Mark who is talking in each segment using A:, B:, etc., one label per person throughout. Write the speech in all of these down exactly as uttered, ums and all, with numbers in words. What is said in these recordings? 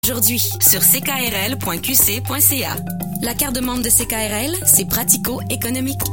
A: Aujourd'hui, sur c k r l point q c point c a. La carte de membre de C K R L, c'est pratico-économique.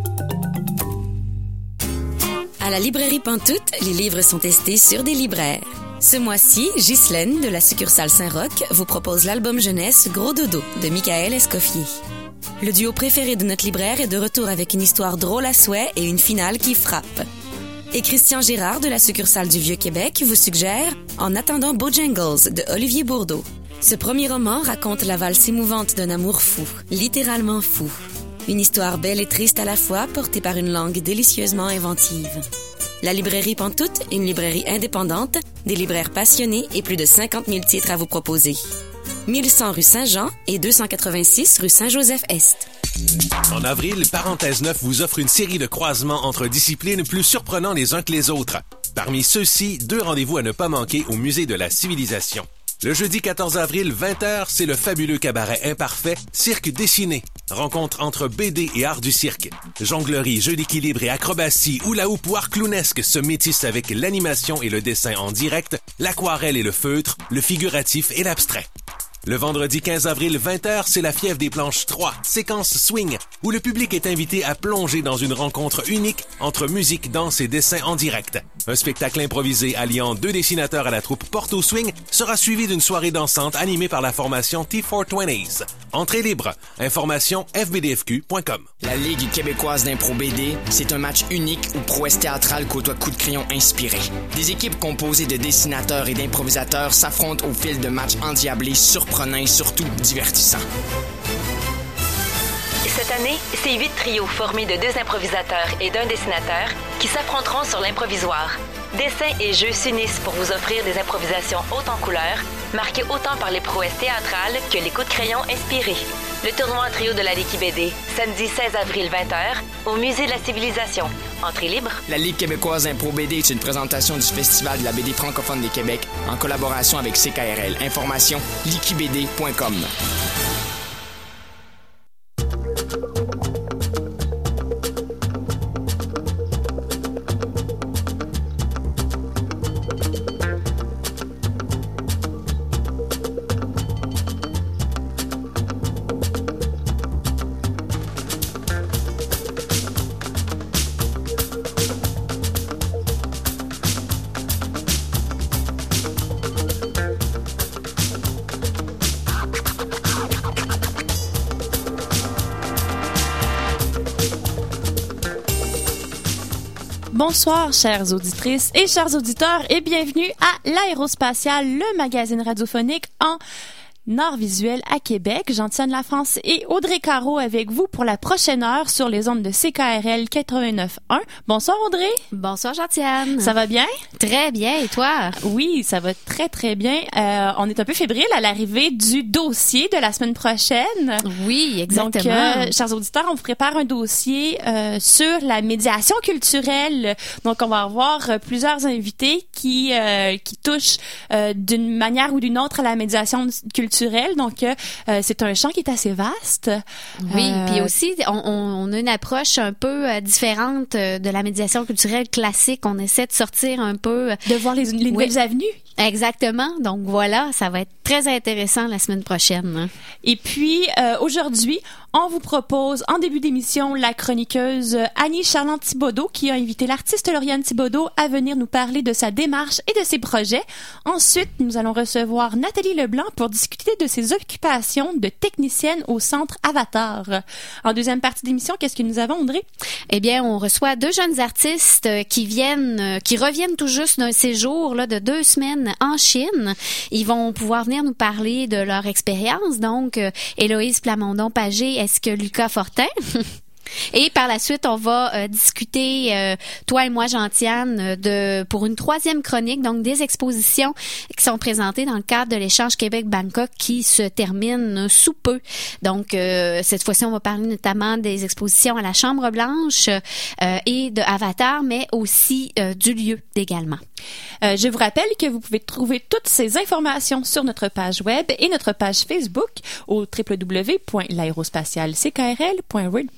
A: À la librairie Pantoute, les livres sont testés sur des libraires. Ce mois-ci, Ghislaine, de la succursale Saint-Roch, vous propose l'album jeunesse Gros Dodo de Michael Escoffier. Le duo préféré de notre libraire est de retour avec une histoire drôle à souhait et une finale qui frappe. Et Christian Gérard, de la succursale du Vieux-Québec, vous suggère En attendant Bojangles de Olivier Bourdeau. Ce premier roman raconte la valse émouvante d'un amour fou, littéralement fou. Une histoire belle et triste à la fois, portée par une langue délicieusement inventive. La librairie Pantoute, une librairie indépendante, des libraires passionnés et plus de cinquante mille titres à vous proposer. mille cent rue Saint-Jean et deux cent quatre-vingt-six rue Saint-Joseph-Est.
B: En avril, Parenthèse neuf vous offre une série de croisements entre disciplines plus surprenants les uns que les autres. Parmi ceux-ci, deux rendez-vous à ne pas manquer au Musée de la Civilisation. Le jeudi quatorze avril, vingt heures, c'est le fabuleux cabaret imparfait Cirque dessiné. Rencontre entre B D et art du cirque. Jonglerie, jeu d'équilibre et acrobatie, hula hoop ou art clownesque se métissent avec l'animation et le dessin en direct, l'aquarelle et le feutre, le figuratif et l'abstrait. Le vendredi quinze avril, vingt heures, c'est la Fièvre des planches trois, séquence swing, où le public est invité à plonger dans une rencontre unique entre musique, danse et dessin en direct. Un spectacle improvisé alliant deux dessinateurs à la troupe Porto Swing sera suivi d'une soirée dansante animée par la formation T quatre vingt. Entrée libre. Information f b d f q point com.
C: La Ligue québécoise d'impro B D, c'est un match unique où prouesse théâtrale côtoie coups de crayon inspirés. Des équipes composées de dessinateurs et d'improvisateurs s'affrontent au fil de matchs endiablés, surprenants et surtout divertissants.
D: Cette année, c'est huit trios formés de deux improvisateurs et d'un dessinateur qui s'affronteront sur l'improvisoire. Dessins et jeux s'unissent pour vous offrir des improvisations hautes en couleurs, marquées autant par les prouesses théâtrales que les coups de crayon inspirés. Le tournoi en trio de la Ligue B D, samedi seize avril vingt heures, au Musée de la Civilisation. Entrée libre.
C: La Ligue québécoise d'impro B D est une présentation du Festival de la B D francophone des Québec en collaboration avec C K R L. Information liquibd point com.
E: Bonsoir, chères auditrices et chers auditeurs, et bienvenue à l'Aérospatiale, le magazine radiophonique en art visuel à Québec. Gentiane Lafrance et Audrey Caro avec vous pour la prochaine heure sur les ondes de C K R L quatre-vingt-neuf point un. Bonsoir, Audrey.
F: Bonsoir, Gentiane.
E: Ça va bien?
F: Très bien, et toi?
E: Oui, ça va très, très bien. Euh, on est un peu fébrile à l'arrivée du dossier de la semaine prochaine.
F: Oui, exactement.
E: Donc, euh, chers auditeurs, on vous prépare un dossier euh, sur la médiation culturelle. Donc, on va avoir euh, plusieurs invités qui euh, qui touchent euh, d'une manière ou d'une autre à la médiation culturelle. Donc, euh, c'est un champ qui est assez vaste.
F: Oui,
E: euh,
F: puis aussi, on, on a une approche un peu euh, différente euh, de la médiation culturelle classique. On essaie de sortir un peu... Euh,
E: de voir les, les nouvelles
F: oui.
E: avenues.
F: Exactement. Donc voilà, ça va être très intéressant la semaine prochaine.
E: Et puis, euh, aujourd'hui, on vous propose en début d'émission la chroniqueuse Annie Charland-Thibodeau qui a invité l'artiste Lauriane Thibodeau à venir nous parler de sa démarche et de ses projets. Ensuite, nous allons recevoir Nathalie Leblanc pour discuter de ses occupations de technicienne au Centre Avatar. En deuxième partie d'émission, qu'est-ce que nous avons, Audrey?
F: Eh bien, on reçoit deux jeunes artistes qui viennent, qui reviennent tout juste d'un séjour là, de deux semaines en Chine. Ils vont pouvoir venir nous parler de leur expérience. Donc, euh, Héloïse Plamondon-Pagé, est-ce que Lucas Fortin? Et par la suite, on va euh, discuter, euh, toi et moi, Gentiane, de pour une troisième chronique, donc des expositions qui sont présentées dans le cadre de l'échange Québec-Bangkok qui se termine sous peu. Donc, euh, cette fois-ci, on va parler notamment des expositions à la Chambre-Blanche euh, et de Avatar, mais aussi euh, du lieu également.
E: Euh, je vous rappelle que vous pouvez trouver toutes ces informations sur notre page web et notre page Facebook au w w w point l'aérospatiale c k r l point wordpress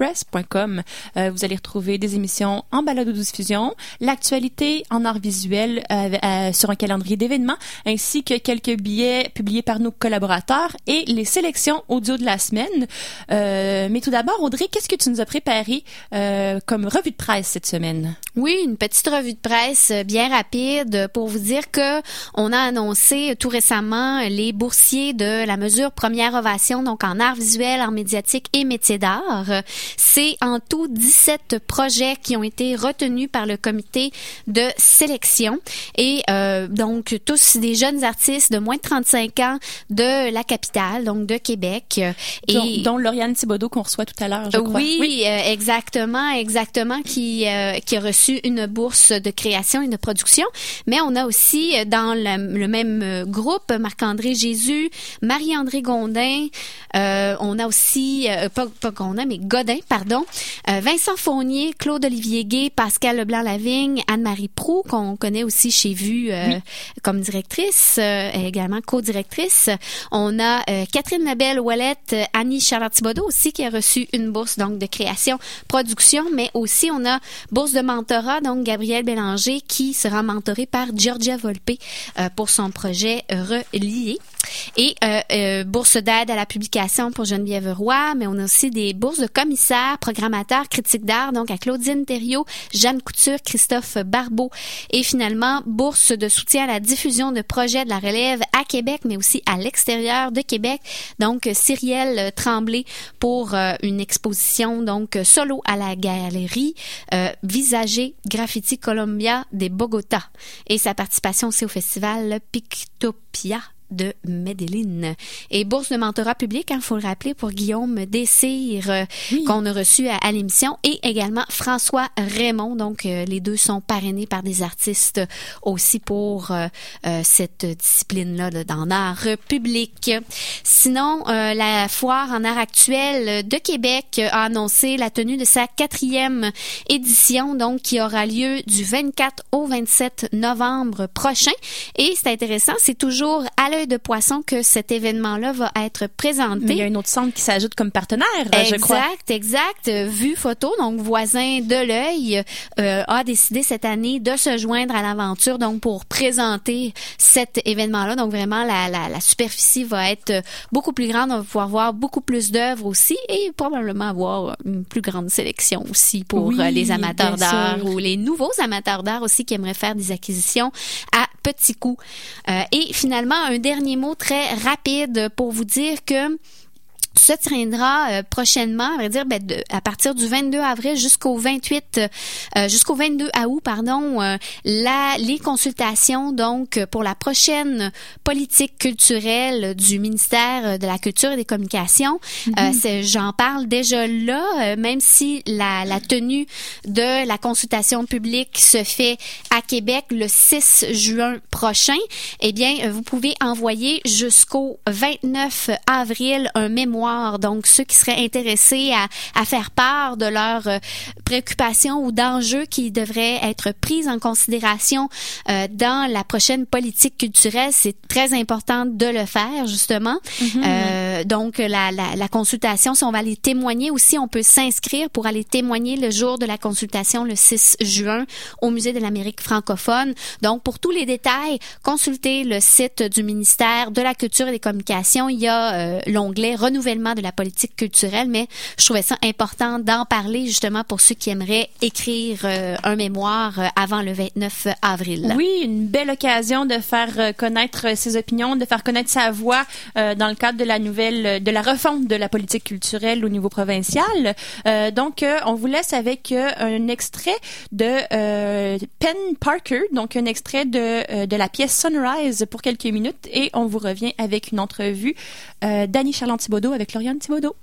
E: wordpress point com. Euh, vous allez retrouver des émissions en balado-diffusion, l'actualité en art visuel euh, euh, sur un calendrier d'événements, ainsi que quelques billets publiés par nos collaborateurs et les sélections audio de la semaine. Euh, mais tout d'abord, Audrey, qu'est-ce que tu nous as préparé euh, comme revue de presse cette semaine?
F: Oui, une petite revue de presse bien rapide pour vous dire que on a annoncé tout récemment les boursiers de la mesure Première Ovation, donc en art visuel, art médiatique et métiers d'art. C'est en tout dix-sept projets qui ont été retenus par le comité de sélection et euh, donc tous des jeunes artistes de moins de trente-cinq ans de la capitale, donc de Québec.
E: Et dont, dont Lauriane Thibodeau qu'on reçoit tout à l'heure, je crois.
F: Oui, oui. Euh, exactement, exactement, qui euh, qui a reçu une bourse de création et de production. Mais on a aussi dans la, le même groupe Marc-André Jésus, Marie-André Gondin, euh, on a aussi euh, pas, pas Gondin mais Godin, pardon, euh, Vincent Fournier, Claude-Olivier Gay, Pascal Leblanc-Lavigne, Anne-Marie Proulx, qu'on connaît aussi chez Vue euh, oui. comme directrice, euh, également co-directrice. On a euh, Catherine Labelle-Ouellette, Annie Charlotte-Thibodeau aussi qui a reçu une bourse donc de création, production, mais aussi on a bourse de mentorat, donc Gabrielle Bélanger qui sera mentorée par Giorgia Volpe euh, pour son projet Relié. Et euh, euh, bourse d'aide à la publication pour Geneviève Roy, mais on a aussi des bourses de commissaires, programmateurs, critiques d'art, donc à Claudine Thériault, Jeanne Couture, Christophe Barbeau. Et finalement, bourse de soutien à la diffusion de projets de la relève à Québec, mais aussi à l'extérieur de Québec. Donc, Cyrielle Tremblay pour euh, une exposition donc solo à la galerie euh, Visager Graffiti Colombia de Bogota. Et sa participation aussi au festival Pictopia de Medellín. Et bourse de mentorat public, il hein, faut le rappeler, pour Guillaume Dessire, euh, oui. qu'on a reçu à, à l'émission, et également François Raymond. Donc, euh, les deux sont parrainés par des artistes aussi pour euh, euh, cette discipline-là là, dans l'art public. Sinon, euh, la foire en art actuel de Québec a annoncé la tenue de sa quatrième édition, donc qui aura lieu du vingt-quatre au vingt-sept novembre prochain. Et c'est intéressant, c'est toujours à l'œil de poisson que cet événement-là va être présenté.
E: Mais il y a un autre centre qui s'ajoute comme partenaire,
F: exact,
E: je crois.
F: Exact, exact. Vue Photo, donc voisin de l'œil, euh, a décidé cette année de se joindre à l'aventure, donc pour présenter cet événement-là. Donc vraiment, la, la, la superficie va être beaucoup plus grande. On va pouvoir voir beaucoup plus d'œuvres aussi et probablement avoir une plus grande sélection aussi pour oui, les amateurs d'art sûr. Ou les nouveaux amateurs d'art aussi qui aimeraient faire des acquisitions à petits coûts. Euh, et finalement, un dernier mot très rapide pour vous dire que se tiendra euh, prochainement, à vrai dire, ben, de, à partir du vingt-deux avril jusqu'au vingt-huit, euh, jusqu'au vingt-deux août, pardon, euh, la, les consultations donc pour la prochaine politique culturelle du ministère de la Culture et des Communications. Mm-hmm. Euh, c'est, j'en parle déjà là, euh, même si la, la tenue de la consultation publique se fait à Québec le six juin prochain. Eh bien, vous pouvez envoyer jusqu'au vingt-neuf avril un mémoire. Donc, ceux qui seraient intéressés à, à faire part de leurs euh, préoccupations ou d'enjeux qui devraient être pris en considération euh, dans la prochaine politique culturelle, c'est très important de le faire, justement. Mm-hmm. Euh, donc, la, la, la consultation, si on va aller témoigner aussi, on peut s'inscrire pour aller témoigner le jour de la consultation, le six juin, au Musée de l'Amérique francophone. Donc, pour tous les détails, consultez le site du ministère de la Culture et des Communications. Il y a euh, l'onglet « Renouvellement de la politique culturelle », mais je trouvais ça important d'en parler justement pour ceux qui aimeraient écrire euh, un mémoire euh, avant le vingt-neuf avril.
E: Oui, une belle occasion de faire euh, connaître ses opinions, de faire connaître sa voix euh, dans le cadre de la nouvelle, de la refonte de la politique culturelle au niveau provincial. Euh, donc, euh, on vous laisse avec euh, un extrait de euh, Penn Parker, donc un extrait de, euh, de la pièce Sunrise pour quelques minutes, et on vous revient avec une entrevue euh, d'Annie Charland-Thibodeau avec Lauriane Thibodeau.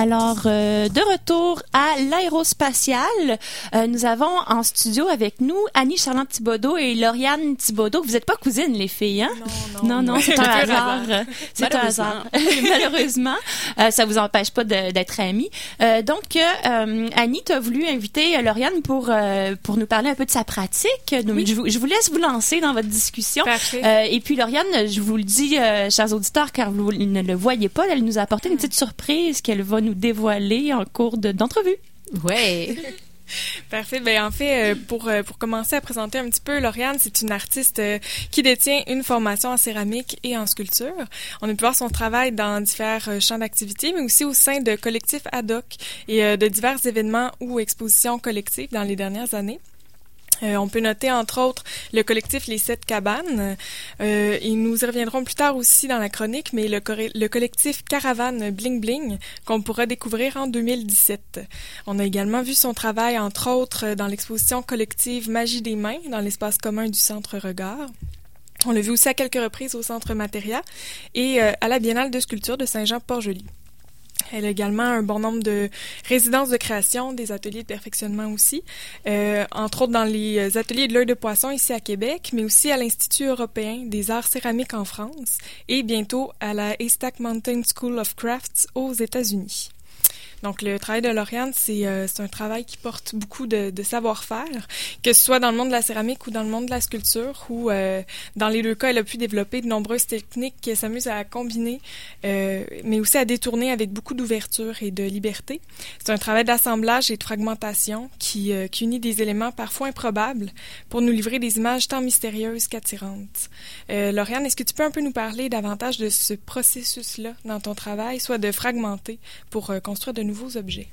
E: Alors, euh, de retour à l'aérospatiale, euh, nous avons en studio avec nous Annie Charland Thibodeau et Lauriane Thibodeau. Vous n'êtes pas cousines, les filles, hein?
G: Non, non.
E: Non, non, c'est un hasard. C'est un
F: Malheureusement.
E: hasard. Malheureusement. Euh, ça vous empêche pas de, d'être amies. Euh, donc, euh, Annie, tu as voulu inviter Lauriane pour, euh, pour nous parler un peu de sa pratique. Donc,
G: Oui.
E: je, vous, je vous laisse vous lancer dans votre discussion.
G: Parfait.
E: Euh, et puis, Lauriane, je vous le dis, euh, chers auditeurs, car vous ne le voyez pas, elle nous a apporté une petite surprise qu'elle va nous dévoiler en cours de, d'entrevue.
F: Ouais.
G: Parfait. Ben en fait, euh, pour euh, pour commencer à présenter un petit peu, Lauriane, c'est une artiste euh, qui détient une formation en céramique et en sculpture. On a pu voir son travail dans divers euh, champs d'activité, mais aussi au sein de collectifs ad hoc et euh, de divers événements ou expositions collectives dans les dernières années. Euh, on peut noter, entre autres, le collectif Les Sept Cabanes. Euh, et nous y reviendrons plus tard aussi dans la chronique, mais le, coré- le collectif Caravane Bling Bling, qu'on pourra découvrir en deux mille dix-sept. On a également vu son travail, entre autres, dans l'exposition collective Magie des mains, dans l'espace commun du Centre Regard. On l'a vu aussi à quelques reprises au Centre Materia et euh, à la Biennale de sculpture de Saint-Jean-Port-Joli. Elle a également un bon nombre de résidences de création, des ateliers de perfectionnement aussi, euh, entre autres dans les ateliers de l'œil de poisson ici à Québec, mais aussi à l'Institut européen des arts céramiques en France et bientôt à la Haystack Mountain School of Crafts aux États-Unis. Donc, le travail de Lauriane, c'est, euh, c'est un travail qui porte beaucoup de, de savoir-faire, que ce soit dans le monde de la céramique ou dans le monde de la sculpture, où euh, dans les deux cas, elle a pu développer de nombreuses techniques qui s'amusent à combiner, euh, mais aussi à détourner avec beaucoup d'ouverture et de liberté. C'est un travail d'assemblage et de fragmentation qui, euh, qui unit des éléments parfois improbables pour nous livrer des images tant mystérieuses qu'attirantes. Euh, Lauriane, est-ce que tu peux un peu nous parler davantage de ce processus-là dans ton travail, soit de fragmenter pour euh, construire de nouveaux nouveaux objets?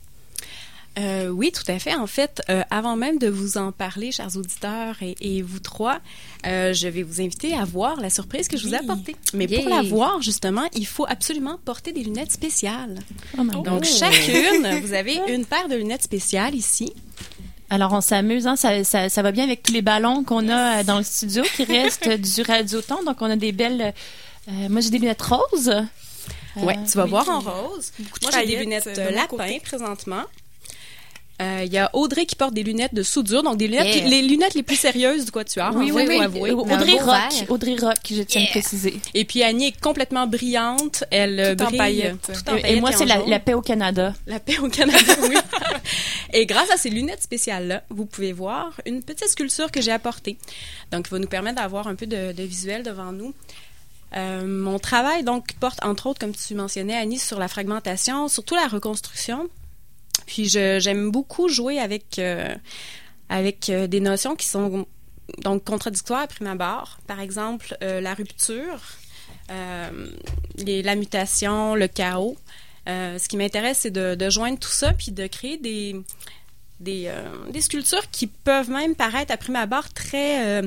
H: Euh, oui, tout à fait. En fait, euh, avant même de vous en parler, chers auditeurs et, et vous trois, euh, je vais vous inviter à voir la surprise que je vous ai apportée. Mais
F: Yeah.
H: pour la voir, justement, il faut absolument porter des lunettes spéciales.
E: Oh my God.
H: Donc, chacune, vous avez une paire de lunettes spéciales ici.
E: Alors, on s'amuse, hein? ça, ça, ça va bien avec tous les ballons qu'on a euh, dans le studio qui restent du radioton. Donc, on a des belles... Euh, moi, j'ai des lunettes roses. Euh,
H: Oui, tu vas
E: oui.
H: voir en rose. Moi, j'ai des
G: paillettes,
H: lunettes
G: euh, de mon
H: lapin
G: côté.
H: présentement. Euh, Il y a Audrey qui porte des lunettes de soudure, donc des lunettes,
F: Yeah.
H: les lunettes les plus sérieuses du quatuor,
E: Oui,
H: en
E: oui,
H: fait,
E: oui.
H: faut avouer.
E: Euh,
F: Mais un
E: Audrey
F: beau
E: Rock.
F: vert.
E: Audrey Rock, je tiens à le préciser.
H: Et puis Annie est complètement brillante, elle
G: Tout en
H: brille
G: paillettes.
H: tout en
E: Et-
H: paillettes
E: Et moi,
H: en
E: c'est la,
H: jaune.
E: la paix au Canada.
H: La paix au Canada, oui. Et grâce à ces lunettes spéciales-là, vous pouvez voir une petite sculpture que j'ai apportée. Donc, il va nous permettre d'avoir un peu de, de visuel devant nous. Euh, mon travail, donc, porte, entre autres, comme tu mentionnais, Annie, sur la fragmentation, surtout la reconstruction. Puis, je, j'aime beaucoup jouer avec, euh, avec euh, des notions qui sont donc contradictoires à prime abord. Par exemple, euh, la rupture, euh, les, la mutation, le chaos. Euh, ce qui m'intéresse, c'est de, de joindre tout ça puis de créer des, des, euh, des sculptures qui peuvent même paraître à prime abord très, euh,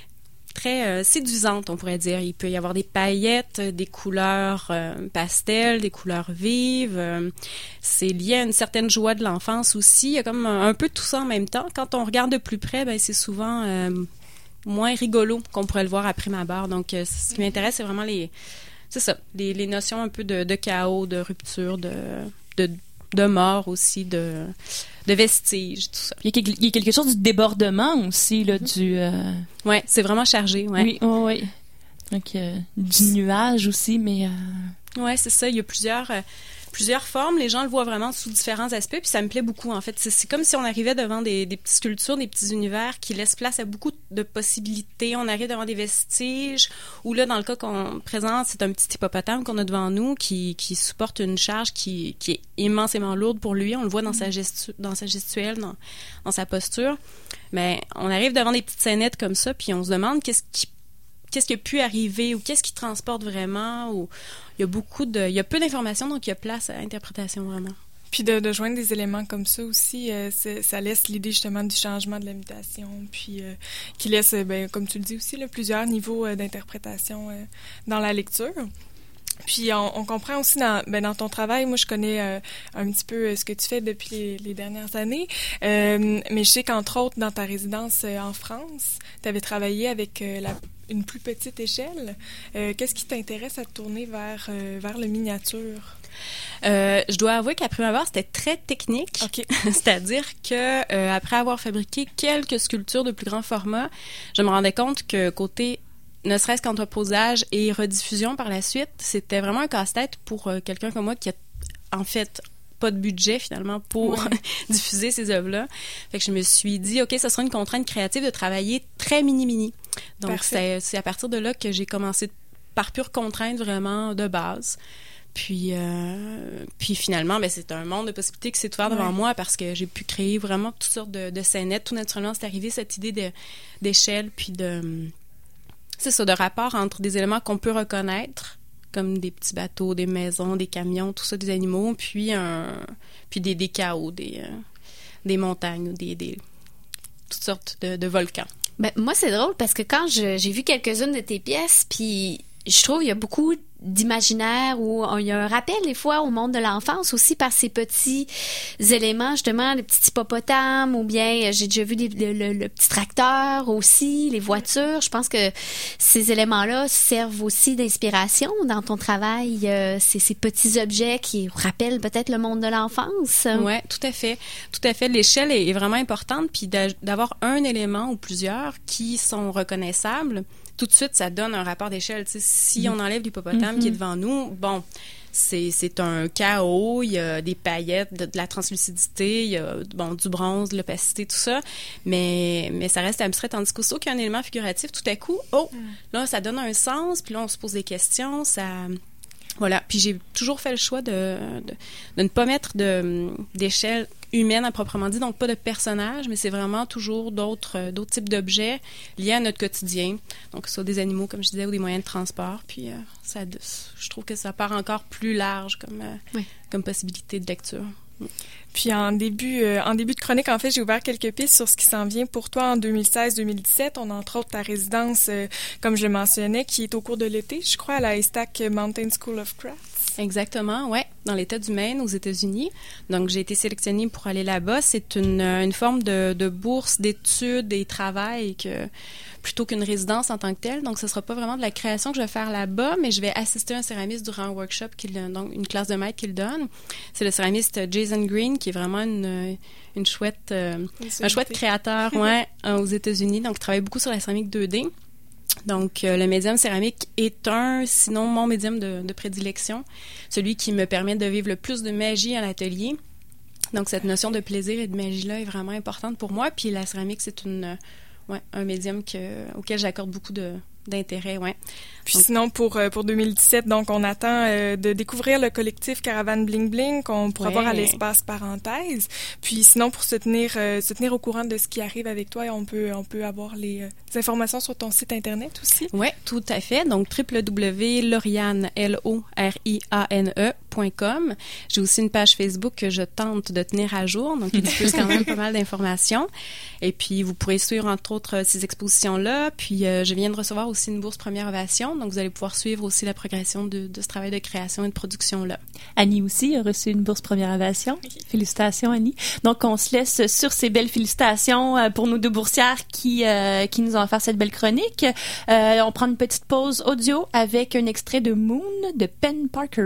H: très euh, séduisantes, on pourrait dire. Il peut y avoir des paillettes, des couleurs euh, pastel, des couleurs vives. Euh, c'est lié à une certaine joie de l'enfance aussi. Il y a comme un, un peu de tout ça en même temps. Quand on regarde de plus près, ben, c'est souvent euh, moins rigolo qu'on pourrait le voir à prime abord. Donc, euh, ce qui m'intéresse, c'est vraiment les... C'est ça, les, les notions un peu de, de chaos, de rupture, de, de, de mort aussi, de, de vestiges, tout ça.
E: Il y, a quelque, il y a quelque chose du débordement aussi, là, du... euh,
H: Ouais, c'est vraiment chargé, ouais.
E: Oui, oh, oui. Donc, euh, du nuage aussi, mais... euh,
H: Ouais, c'est ça. Il y a plusieurs, euh, plusieurs formes. Les gens le voient vraiment sous différents aspects, puis ça me plaît beaucoup, en fait. C'est, c'est comme si on arrivait devant des, des petites sculptures, des petits univers qui laissent place à beaucoup de possibilités. On arrive devant des vestiges, ou là, dans le cas qu'on présente, c'est un petit hippopotame qu'on a devant nous qui, qui supporte une charge qui, qui est immensément lourde pour lui. On le voit dans sa gestu- dans sa gestuelle, dans, dans sa posture. Mais on arrive devant des petites scénettes comme ça, puis on se demande qu'est-ce qui qu'est-ce qui a pu arriver ou qu'est-ce qui transporte vraiment, ou il y a beaucoup de, il y a peu d'informations, donc il y a place à l'interprétation vraiment.
G: Puis de, de joindre des éléments comme ça aussi, euh, c'est, ça laisse l'idée justement du changement de la mutation, puis euh, qui laisse, euh, ben, comme tu le dis aussi, là, plusieurs niveaux euh, d'interprétation euh, dans la lecture. Puis on, on comprend aussi dans, ben, dans ton travail, moi je connais euh, un petit peu euh, ce que tu fais depuis les, les dernières années, euh, mais je sais qu'entre autres dans ta résidence euh, en France, tu avais travaillé avec euh, la une plus petite échelle. Euh, qu'est-ce qui t'intéresse à te tourner vers, euh, vers le miniature?
H: Euh, je dois avouer qu'à première abord, c'était très technique.
G: Okay.
H: C'est-à-dire que euh, après avoir fabriqué quelques sculptures de plus grand format, je me rendais compte que côté ne serait-ce qu'entreposage et rediffusion par la suite, c'était vraiment un casse-tête pour euh, quelqu'un comme moi qui a en fait pas de budget finalement pour ouais. diffuser ces œuvres-là. Fait que je me suis dit, OK, ça sera une contrainte créative de travailler très mini-mini. Donc, c'est, c'est à partir de là que j'ai commencé par pure contrainte vraiment de base. Puis, euh, puis finalement, ben, c'est un monde de possibilités qui s'est ouvert devant ouais. moi parce que j'ai pu créer vraiment toutes sortes de, de scénettes. Tout naturellement, c'est arrivé cette idée de, d'échelle puis de... C'est ça, de rapport entre des éléments qu'on peut reconnaître, comme des petits bateaux, des maisons, des camions, tout ça, des animaux, puis un, puis des, des chaos, des, euh, des montagnes, des, des toutes sortes de, de volcans.
F: Ben, moi, c'est drôle parce que quand je, j'ai vu quelques-unes de tes pièces, puis je trouve qu'il y a beaucoup d'imaginaire où il y a un rappel des fois au monde de l'enfance aussi par ces petits éléments, justement, les petits hippopotames ou bien j'ai déjà vu des, le, le, le petit tracteur aussi, les voitures. Je pense que ces éléments-là servent aussi d'inspiration dans ton travail, euh, ces, ces petits objets qui rappellent peut-être le monde de l'enfance.
H: Oui, tout à fait. Tout à fait. L'échelle est, est vraiment importante, puis d'avoir un élément ou plusieurs qui sont reconnaissables, tout de suite, ça donne un rapport d'échelle. Tu sais, si on enlève l'hippopotame mm-hmm. qui est devant nous, bon, c'est, c'est un chaos, il y a des paillettes, de, de la translucidité, il y a bon, du bronze, de l'opacité, tout ça, mais, mais ça reste abstrait. Tandis qu'au qu'il y a un élément figuratif, tout à coup, oh, mm. là, ça donne un sens, puis là, on se pose des questions, ça... Voilà. Puis j'ai toujours fait le choix de, de, de ne pas mettre de, d'échelle humaine à proprement dit, donc pas de personnages, mais c'est vraiment toujours d'autres, d'autres types d'objets liés à notre quotidien. Donc, soit des animaux, comme je disais, ou des moyens de transport. Puis, euh, ça, je trouve que ça part encore plus large comme, euh, oui. comme possibilité de lecture.
G: Puis en début, euh, en début de chronique, en fait, j'ai ouvert quelques pistes sur ce qui s'en vient pour toi en deux mille seize deux mille dix-sept. On a entre autres ta résidence, euh, comme je le mentionnais, qui est au cours de l'été, je crois, à la Haystack Mountain School of Crafts.
H: Exactement, ouais, dans l'État du Maine, aux États-Unis. Donc, j'ai été sélectionnée pour aller là-bas. C'est une, une forme de, de bourse d'études et travail que, plutôt qu'une résidence en tant que telle. Donc, ce ne sera pas vraiment de la création que je vais faire là-bas, mais je vais assister à un céramiste durant un workshop, qu'il, donc une classe de maître qu'il donne. C'est le céramiste Jason Green, qui est vraiment une, une chouette, euh, un chouette créateur ouais, aux États-Unis. Donc, il travaille beaucoup sur la céramique deux D. Donc, euh, le médium céramique est un, sinon mon médium de, de prédilection, celui qui me permet de vivre le plus de magie à l'atelier. Donc, cette notion de plaisir et de magie-là est vraiment importante pour moi. Puis, la céramique, c'est une, ouais, un médium que, auquel j'accorde beaucoup de, d'intérêt, ouais.
G: Puis donc, sinon, pour, pour deux mille dix-sept, donc, on attend euh, de découvrir le collectif Caravane Bling Bling qu'on pourra ouais. voir à l'espace parenthèse. Puis sinon, pour se tenir, euh, se tenir au courant de ce qui arrive avec toi, on peut, on peut avoir les, euh, les informations sur ton site Internet aussi.
H: Oui, tout à fait. Donc, w w w point loriane, L O R I A N E point com. J'ai aussi une page Facebook que je tente de tenir à jour, donc il diffuse quand même pas mal d'informations. Et puis, vous pourrez suivre, entre autres, ces expositions-là. Puis, euh, je viens de recevoir aussi une bourse Première Ovation. Donc, vous allez pouvoir suivre aussi la progression de, de ce travail de création et de production-là.
E: Annie aussi a reçu une bourse Première Ovation. Oui. Félicitations, Annie. Donc, on se laisse sur ces belles félicitations pour nos deux boursières qui, euh, qui nous ont offert cette belle chronique. Euh, on prend une petite pause audio avec un extrait de Moon de Penn Parker.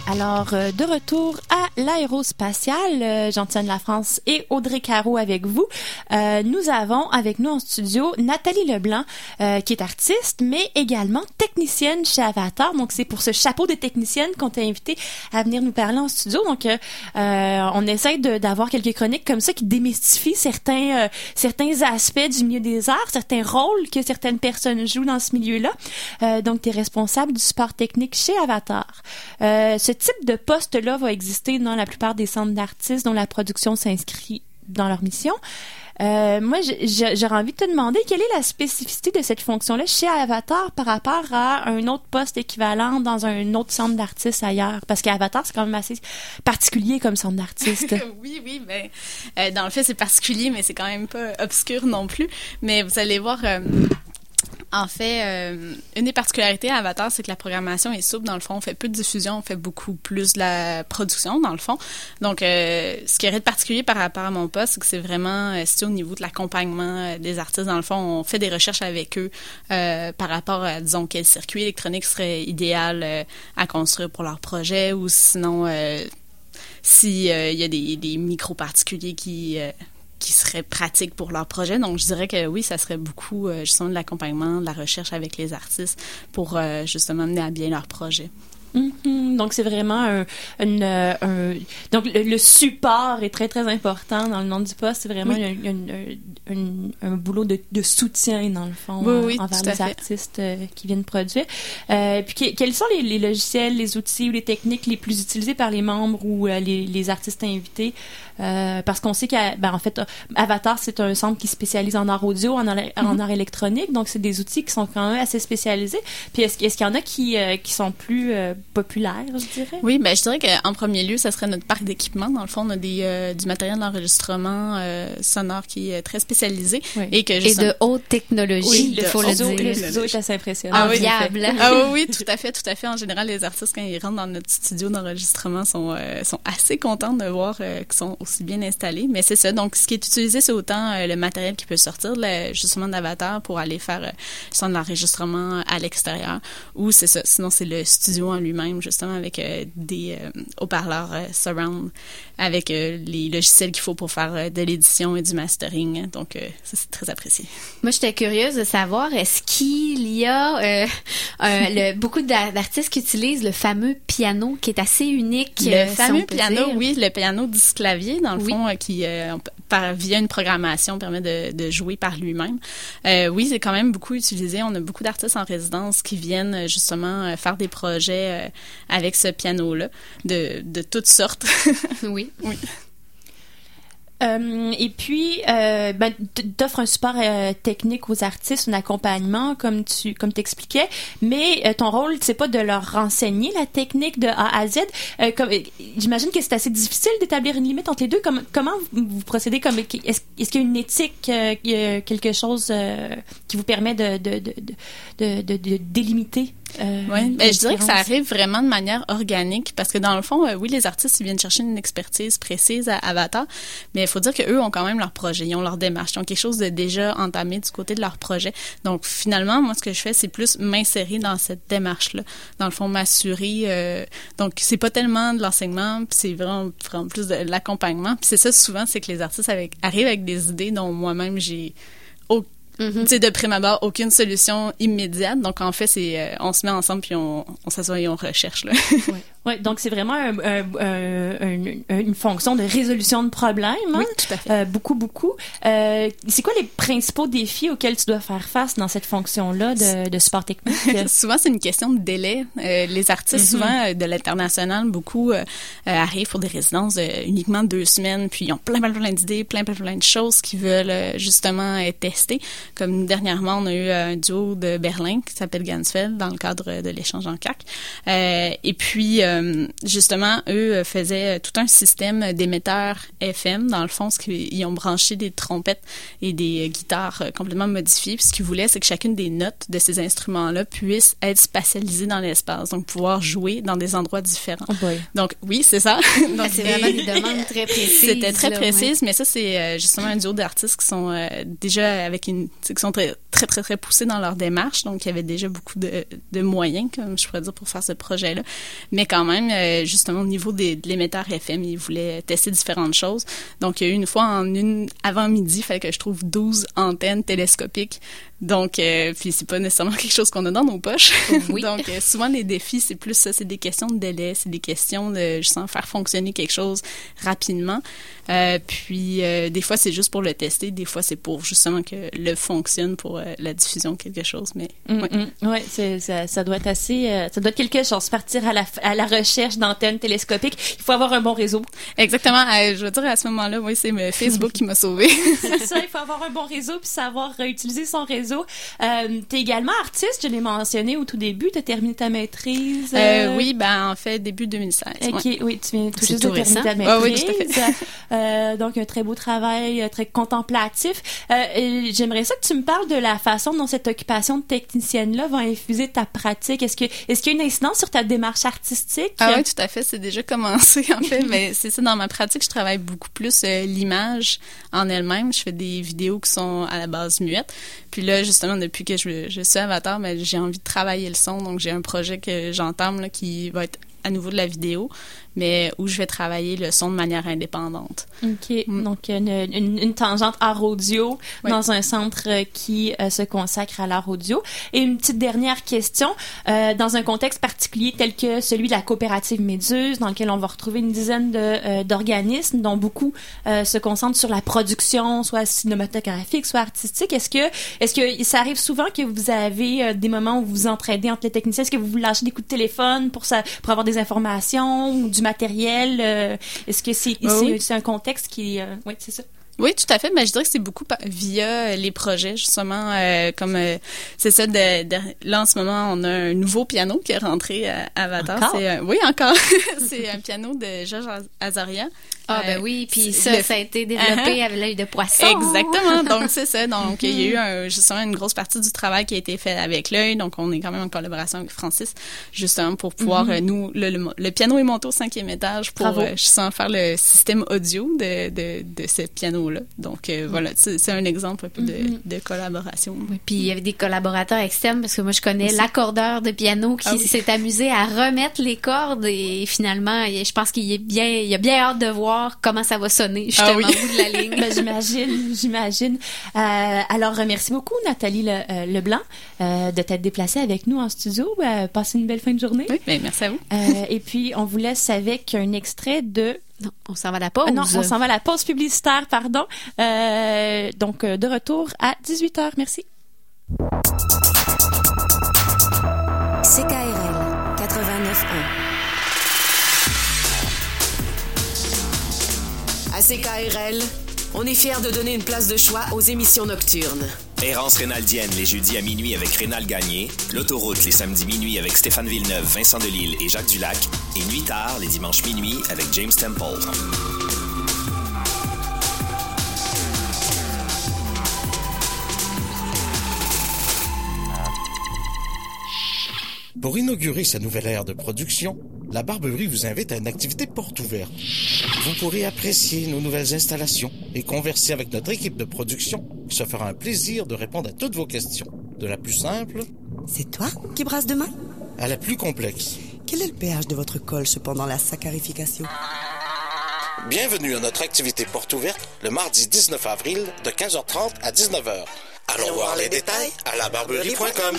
E: Alors, euh, de retour à l'aérospatiale, euh, Jean-Tienne Lafrance et Audrey Caro avec vous. Euh, nous avons avec nous en studio Nathalie Leblanc, euh, qui est artiste, mais également technicienne chez Avatar. Donc, c'est pour ce chapeau de technicienne qu'on t'a invité à venir nous parler en studio. Donc, euh, euh, on essaie de, d'avoir quelques chroniques comme ça qui démystifient certains, euh, certains aspects du milieu des arts, certains rôles que certaines personnes jouent dans ce milieu-là. Euh, donc, tu es responsable du support technique chez Avatar. Euh, ce type de poste-là va exister dans la plupart des centres d'artistes dont la production s'inscrit dans leur mission. Euh, moi, j'aurais envie de te demander quelle est la spécificité de cette fonction-là chez Avatar par rapport à un autre poste équivalent dans un autre centre d'artistes ailleurs? Parce qu'Avatar, c'est quand même assez particulier comme centre d'artistes.
I: oui, oui, ben, euh, dans le fait, c'est particulier, mais c'est quand même pas obscur non plus. Mais vous allez voir... Euh, En fait, euh, une des particularités à Avatar, c'est que la programmation est souple. Dans le fond, on fait peu de diffusion, on fait beaucoup plus de la production, dans le fond. Donc, euh, ce qui est de particulier par rapport à mon poste, c'est que c'est vraiment euh, c'est au niveau de l'accompagnement euh, des artistes. Dans le fond, on fait des recherches avec eux euh, par rapport à, disons, quel circuit électronique serait idéal euh, à construire pour leur projet, ou sinon, euh, s'il euh, y a des, des micro-particuliers qui... Euh, qui serait pratique pour leur projet. Donc, je dirais que oui, ça serait beaucoup euh, justement de l'accompagnement, de la recherche avec les artistes pour euh, justement mener à bien leur projet.
E: Mm-hmm. Donc, c'est vraiment un... Une, un donc, le, le support est très, très important dans le nom du poste. C'est vraiment oui. un, un, un, un boulot de, de soutien, dans le fond,
I: oui, oui,
E: envers les artistes euh, qui viennent produire. Euh, puis, que, quels sont les, les logiciels, les outils ou les techniques les plus utilisés par les membres ou euh, les, les artistes invités? Euh, parce qu'on sait qu'en ben, en fait, Avatar, c'est un centre qui spécialise en art audio, en art, mm-hmm. en art électronique. Donc, c'est des outils qui sont quand même assez spécialisés. Puis, est-ce, est-ce qu'il y en a qui, euh, qui sont plus... Euh, populaire, je dirais.
I: Oui, ben je dirais qu'en premier lieu, ça serait notre parc d'équipement. Dans le fond, on a des, euh, du matériel d'enregistrement euh, sonore qui est très spécialisé.
F: Oui.
I: Et, que
F: et de haute technologie,
E: oui,
F: il faut le dire.
E: Le studio est assez impressionnant.
I: Ah, oui,
F: viable.
I: ah oui, oui, tout à fait, tout à fait. En général, les artistes, quand ils rentrent dans notre studio d'enregistrement, sont, euh, sont assez contents de voir euh, qu'ils sont aussi bien installés. Mais c'est ça. Donc, ce qui est utilisé, c'est autant euh, le matériel qui peut sortir le, justement d'Avatar pour aller faire euh, justement de l'enregistrement à l'extérieur. Ou c'est ça. Sinon, c'est le studio en lui-même, justement, avec euh, des euh, haut-parleurs euh, surround, avec euh, les logiciels qu'il faut pour faire euh, de l'édition et du mastering. Donc, euh, ça, c'est très apprécié.
F: Moi, j'étais curieuse de savoir, est-ce qu'il y a euh, euh, le, beaucoup d'artistes qui utilisent le fameux piano qui est assez unique?
I: Le
F: euh,
I: fameux
F: si
I: piano,
F: dire.
I: oui, le piano disque-clavier, dans le
F: oui.
I: fond, euh, qui, euh, par, via une programmation, permet de, de jouer par lui-même. Euh, oui, c'est quand même beaucoup utilisé. On a beaucoup d'artistes en résidence qui viennent justement euh, faire des projets euh, avec ce piano-là, de, de toutes sortes.
F: Oui.
I: Oui.
E: Euh, et puis, euh, ben, t'offres un support euh, technique aux artistes, un accompagnement, comme tu comme t'expliquais, mais euh, ton rôle, c'est pas de leur renseigner la technique de A à Z. Euh, comme, j'imagine que c'est assez difficile d'établir une limite entre les deux. Comme, comment vous procédez? Comme, est-ce, est-ce qu'il y a une éthique, euh, quelque chose euh, qui vous permet de, de, de, de, de, de délimiter? Euh,
I: oui, ben, je dirais que ça arrive vraiment de manière organique parce que dans le fond, euh, oui, les artistes ils viennent chercher une expertise précise à Avatar, mais il faut dire qu'eux ont quand même leur projet, ils ont leur démarche, ils ont quelque chose de déjà entamé du côté de leur projet. Donc finalement, moi, ce que je fais, c'est plus m'insérer dans cette démarche-là. Dans le fond, m'assurer. Euh, donc c'est pas tellement de l'enseignement, puis c'est vraiment, vraiment plus de l'accompagnement. Puis c'est ça souvent, c'est que les artistes avec, arrivent avec des idées dont moi-même j'ai aucun Mm-hmm. Tu sais, de prime abord, aucune solution immédiate. Donc, en fait, c'est euh, on se met ensemble puis on, on s'assoit et on recherche. Là.
E: Oui. Ouais, donc c'est vraiment un, un, un, une, une fonction de résolution de problèmes. Hein?
I: Oui, tout à fait.
E: Euh, beaucoup, beaucoup. Euh, c'est quoi les principaux défis auxquels tu dois faire face dans cette fonction-là de, de support technique?
I: Souvent, c'est une question de délai. Euh, les artistes, mm-hmm. souvent, euh, de l'international, beaucoup euh, euh, arrivent pour des résidences de uniquement deux semaines, puis ils ont plein, plein, plein d'idées, plein, plein, plein de choses qu'ils veulent euh, justement être testées. Comme dernièrement, on a eu un duo de Berlin qui s'appelle Gansfeld dans le cadre de l'échange en C A C. Euh, et puis, euh, justement, eux faisaient tout un système d'émetteurs F M, dans le fond, ce qu'ils ont branché des trompettes et des guitares complètement modifiées. Puis ce qu'ils voulaient, c'est que chacune des notes de ces instruments-là puisse être spatialisée dans l'espace, donc pouvoir jouer dans des endroits différents.
E: Oh boy.
I: Donc, oui, c'est ça. Donc,
F: c'est vraiment des demandes très précises.
I: C'était très
F: là,
I: précise,
F: ouais.
I: mais ça, c'est justement un duo d'artistes qui sont euh, déjà avec une... qui sont très, très, très, très poussés dans leur démarche, donc il y avait déjà beaucoup de, de moyens, comme je pourrais dire, pour faire ce projet-là. Mais quand même, euh, justement, au niveau des, de l'émetteur F M, ils voulaient tester différentes choses. Donc, il y a eu une fois, en une avant-midi, il fallait que je trouve douze antennes télescopiques. Donc, euh, puis c'est pas nécessairement quelque chose qu'on a dans nos poches. Oui. Donc, euh, souvent, les défis, c'est plus ça, c'est des questions de délai, c'est des questions de, je sens, faire fonctionner quelque chose rapidement. Euh, puis, euh, des fois, c'est juste pour le tester, des fois, c'est pour justement que le fonctionne pour euh, la diffusion de quelque chose. Mais,
E: mm,
I: ouais,
E: mm, ouais, c'est, ça, ça doit être assez, euh, ça doit être quelque chose, partir à la, à la recherche d'antennes télescopiques. Il faut avoir un bon réseau.
I: Exactement. Euh, je veux dire, à ce moment-là, oui, c'est Facebook qui m'a sauvée.
E: C'est ça, il faut avoir un bon réseau puis savoir euh, utiliser son réseau. Euh, t'es également artiste, je l'ai mentionné au tout début. T'as terminé ta maîtrise. Euh...
I: Euh, oui, ben en fait début deux mille seize.
E: Ok,
I: ouais.
E: Oui, tu viens tout
F: c'est
E: juste
F: tout
E: de terminer
F: récent.
E: ta maîtrise.
I: Ah, oui, tout à fait.
E: euh, donc un très beau travail, très contemplatif. Euh, et j'aimerais ça que tu me parles de la façon dont cette occupation de technicienne-là va infuser ta pratique. Est-ce que est-ce qu'il y a une incidence sur ta démarche artistique?
I: Ah oui, tout à fait. C'est déjà commencé en fait, mais c'est ça, dans ma pratique, je travaille beaucoup plus euh, l'image en elle-même. Je fais des vidéos qui sont à la base muettes. Puis là, justement, depuis que je, je suis Avatar, ben, j'ai envie de travailler le son. Donc, j'ai un projet que j'entame là, qui va être à nouveau de la vidéo, mais où je vais travailler le son de manière indépendante.
E: OK.
I: Mm.
E: Donc, une, une, une tangente art audio
I: oui.
E: dans un centre qui euh, se consacre à l'art audio. Et une petite dernière question. Euh, dans un contexte particulier tel que celui de la coopérative Méduse, dans lequel on va retrouver une dizaine de, euh, d'organismes, dont beaucoup euh, se concentrent sur la production, soit cinématographique, soit artistique, est-ce que, est-ce que ça arrive souvent que vous avez euh, des moments où vous vous entraidez entre les techniciens? Est-ce que vous vous lâchez des coups de téléphone pour, ça, pour avoir des informations ou du matériel? Euh, est-ce que c'est,
I: oh,
E: c'est,
I: oui.
E: c'est un contexte qui... Euh, oui, c'est ça.
I: Oui, tout à fait. Mais je dirais que c'est beaucoup via les projets, justement, euh, comme euh, c'est ça. De, de, là, en ce moment, on a un nouveau piano qui est rentré à Avatar.
E: Encore?
I: C'est, euh, oui, encore. C'est un piano de Georges Azaria.
F: Ah, ben oui, puis ça, le... ça a été développé uh-huh. avec l'œil de poisson.
I: Exactement. Donc, c'est ça. Donc, il y a eu un, justement une grosse partie du travail qui a été fait avec l'œil. Donc, on est quand même en collaboration avec Francis, justement, pour pouvoir, mm-hmm. euh, nous, le, le, le piano est monté au cinquième étage pour, euh, justement, faire le système audio de, de, de ce piano-là. Donc, euh, mm-hmm. voilà, c'est, c'est un exemple un peu de, mm-hmm. de collaboration.
F: Oui, puis il y avait des collaborateurs externes, parce que moi, je connais aussi l'accordeur de piano qui ah, oui. s'est amusé à remettre les cordes et finalement, je pense qu'il est bien, il a bien hâte de voir comment ça va sonner, justement, ah oui. au bout de la ligne.
E: Ben, j'imagine, j'imagine. Euh, alors, merci beaucoup, Nathalie Le, euh, Leblanc, euh, de t'être déplacée avec nous en studio. Euh, passez une belle fin de journée.
I: Oui, ben, merci à vous.
E: Euh, et puis, on vous laisse avec un extrait de...
F: Non, on s'en va à la pause.
E: Euh, non, on s'en va à la pause publicitaire, pardon. Euh, donc, de retour à dix-huit heures. Merci.
A: C K R L quatre-vingt-neuf un.
J: À C K R L, on est fiers de donner une place de choix aux émissions nocturnes.
K: Errance rénaldienne les jeudis à minuit avec Rénal Gagné, L'autoroute les samedis minuit avec Stéphane Villeneuve, Vincent Delisle et Jacques Dulac, et Nuit tard les dimanches minuit avec James Temple.
L: Pour inaugurer sa nouvelle ère de production, la Barberie vous invite à une activité porte ouverte. Vous pourrez apprécier nos nouvelles installations et converser avec notre équipe de production qui se fera un plaisir de répondre à toutes vos questions. De la plus simple...
M: C'est toi qui brasse demain?
L: À la plus complexe.
M: Quel est le péage de votre colle cependant la saccharification?
L: Bienvenue à notre activité porte ouverte le mardi dix-neuf avril de quinze heures trente à dix-neuf heures. Allons voir les détails à la barberie point com.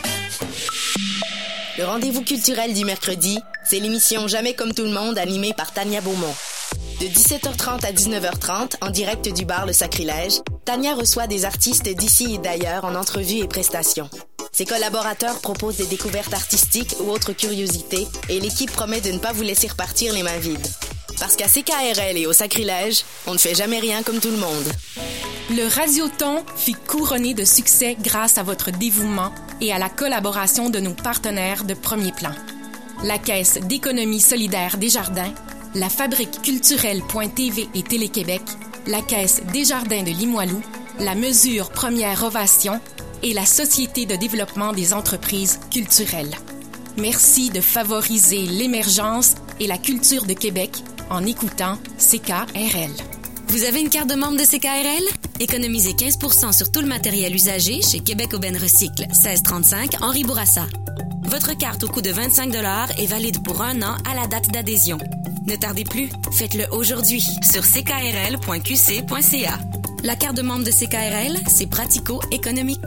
J: Le rendez-vous culturel du mercredi, c'est l'émission Jamais comme tout le monde animée par Tania Beaumont. De dix-sept heures trente à dix-neuf heures trente, en direct du bar Le Sacrilège, Tania reçoit des artistes d'ici et d'ailleurs en entrevues et prestations. Ses collaborateurs proposent des découvertes artistiques ou autres curiosités et l'équipe promet de ne pas vous laisser repartir les mains vides. Parce qu'à C K R L et au Sacrilège, on ne fait jamais rien comme tout le monde.
N: Le Radioton fut couronné de succès grâce à votre dévouement et à la collaboration de nos partenaires de premier plan. La Caisse d'économie solidaire Desjardins, la Fabrique culturelle Point T V et Télé-Québec, la Caisse Desjardins de Limoilou, la Mesure Première Ovation et la Société de développement des entreprises culturelles. Merci de favoriser l'émergence et la culture de Québec en écoutant C K R L.
A: Vous avez une carte de membre de C K R L? Économisez quinze pour cent sur tout le matériel usagé chez Québec Aubaine Recycle, seize trente-cinq Henri Bourassa. Votre carte au coût de vingt-cinq dollars est valide pour un an à la date d'adhésion. Ne tardez plus, faites-le aujourd'hui sur c k r l point q c point c a. La carte de membre de C K R L, c'est pratico-économique.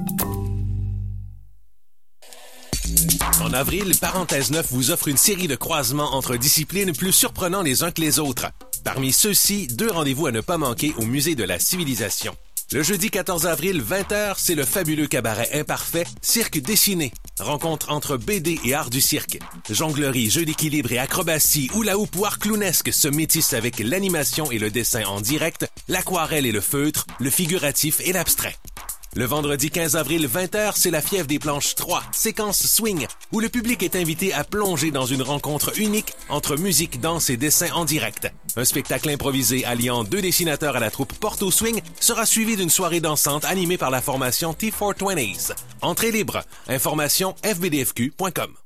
B: En avril, Parenthèse neuf vous offre une série de croisements entre disciplines plus surprenants les uns que les autres. Parmi ceux-ci, deux rendez-vous à ne pas manquer au Musée de la Civilisation. Le jeudi quatorze avril, vingt heures, c'est le fabuleux cabaret imparfait Cirque dessiné. Rencontre entre B D et art du cirque. Jonglerie, jeu d'équilibre et acrobatie, hula hoop ou art clownesque se métissent avec l'animation et le dessin en direct, l'aquarelle et le feutre, le figuratif et l'abstrait. Le vendredi quinze avril, vingt heures, c'est la Fièvre des planches trois, séquence swing, où le public est invité à plonger dans une rencontre unique entre musique, danse et dessin en direct. Un spectacle improvisé alliant deux dessinateurs à la troupe Porto Swing sera suivi d'une soirée dansante animée par la formation T quatre vingt. Entrée libre. Information f b d f q point com.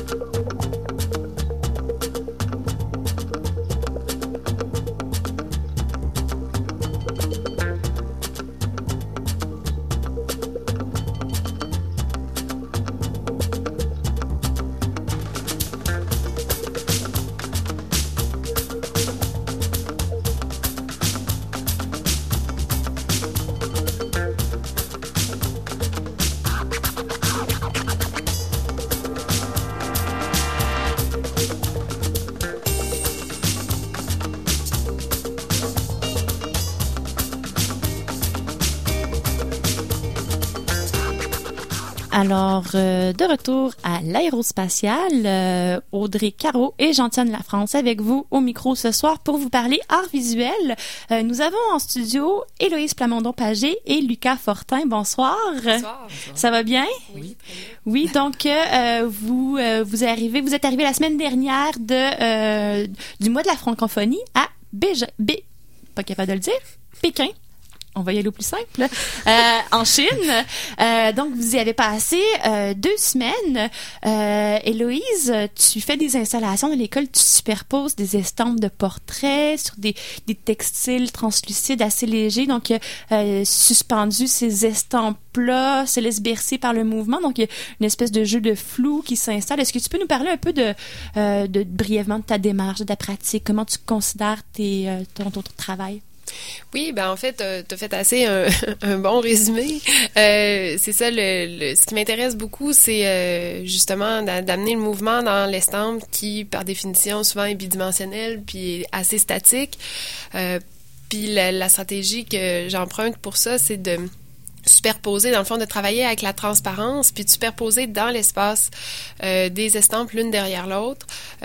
E: Alors, euh, de retour à l'aérospatiale, euh, Audrey Caro et Jean-Tienne Lafrance avec vous au micro ce soir pour vous parler art visuel. Euh, nous avons en studio Héloïse Plamondon-Pagé et Lucas Fortin. Bonsoir.
O: Bonsoir.
E: Ça va bien?
O: Oui.
E: Oui, donc euh, vous euh, vous arrivez, vous êtes arrivé la semaine dernière de euh, du mois de la francophonie à Béja, Bé, pas capable de le dire, Pékin. On va y aller au plus simple. Euh, en Chine. Euh, donc, vous y avez passé euh, deux semaines. Euh, Héloïse, tu fais des installations dans l'école. Tu superposes des estampes de portraits sur des, des textiles translucides assez légers. Donc, euh, suspendus ces estampes-là se laissent bercer par le mouvement. Donc, il y a une espèce de jeu de flou qui s'installe. Est-ce que tu peux nous parler un peu de, euh, de brièvement de ta démarche, de ta pratique? Comment tu considères tes, euh, ton, ton travail?
O: Oui, ben en fait, euh, tu as fait assez un, un bon résumé. Euh, c'est ça, le, le, ce qui m'intéresse beaucoup, c'est euh, justement d'a- d'amener le mouvement dans l'estampe qui, par définition, souvent est bidimensionnel puis assez statique. Euh, puis la, la stratégie que j'emprunte pour ça, c'est de superposer, dans le fond, de travailler avec la transparence, puis de superposer dans l'espace euh, des estampes l'une derrière l'autre.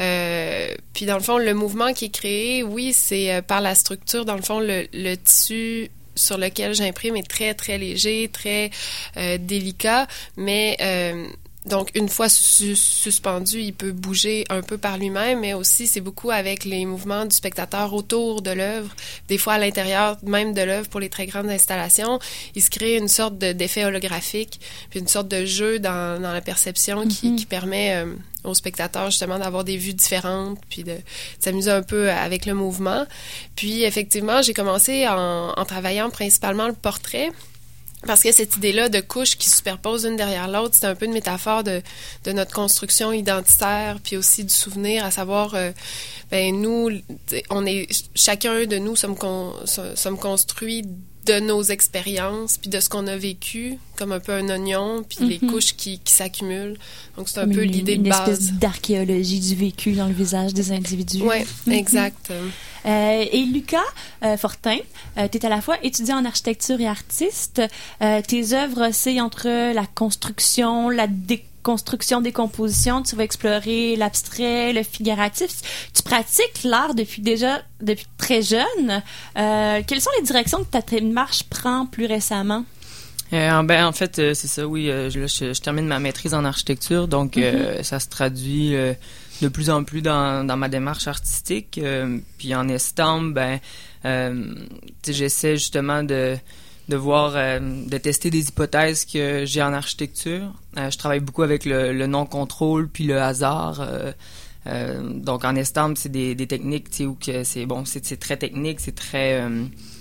O: Euh, puis, dans le fond, le mouvement qui est créé, oui, c'est euh, par la structure, dans le fond, le, le tissu sur lequel j'imprime est très, très léger, très euh, délicat, mais... Euh, Donc, une fois su- suspendu, il peut bouger un peu par lui-même, mais aussi, c'est beaucoup avec les mouvements du spectateur autour de l'œuvre. Des fois, à l'intérieur même de l'œuvre, pour les très grandes installations, il se crée une sorte de, d'effet holographique, puis une sorte de jeu dans, dans la perception qui, mm-hmm. qui permet euh, aux spectateurs, justement, d'avoir des vues différentes, puis de, de s'amuser un peu avec le mouvement. Puis, effectivement, j'ai commencé en, en travaillant principalement le portrait, parce que cette idée-là de couches qui se superposent une derrière l'autre, c'est un peu une métaphore de, de notre construction identitaire, puis aussi du souvenir, à savoir, euh, ben nous, on est, chacun de nous sommes, con, sommes construits de nos expériences, puis de ce qu'on a vécu, comme un peu un oignon, puis mm-hmm. les couches qui, qui s'accumulent. Donc, c'est un
E: une,
O: peu l'idée
E: une
O: de base.
E: Une espèce d'archéologie du vécu dans le visage des individus.
O: Oui,
E: mm-hmm.
O: exact.
E: Euh, et Lucas euh, Fortin, euh, tu es à la fois étudiant en architecture et artiste. Euh, tes œuvres oscillent entre la construction, la déconstruction, décomposition. Tu vas explorer l'abstrait, le figuratif. Tu pratiques l'art depuis déjà depuis très jeune. Euh, quelles sont les directions que ta démarche prend plus récemment?
P: Euh, ben, en fait, euh, c'est ça, oui. Euh, je, je, je termine ma maîtrise en architecture, donc mm-hmm. euh, ça se traduit euh, de plus en plus dans, dans ma démarche artistique. Euh, puis en estampe, ben, euh, j'essaie justement de, de voir, euh, de tester des hypothèses que j'ai en architecture. Euh, je travaille beaucoup avec le, le non-contrôle puis le hasard. Euh, euh, donc en estampe, c'est des, des techniques, tu sais, où que c'est bon, c'est, c'est très technique, c'est très... Euh,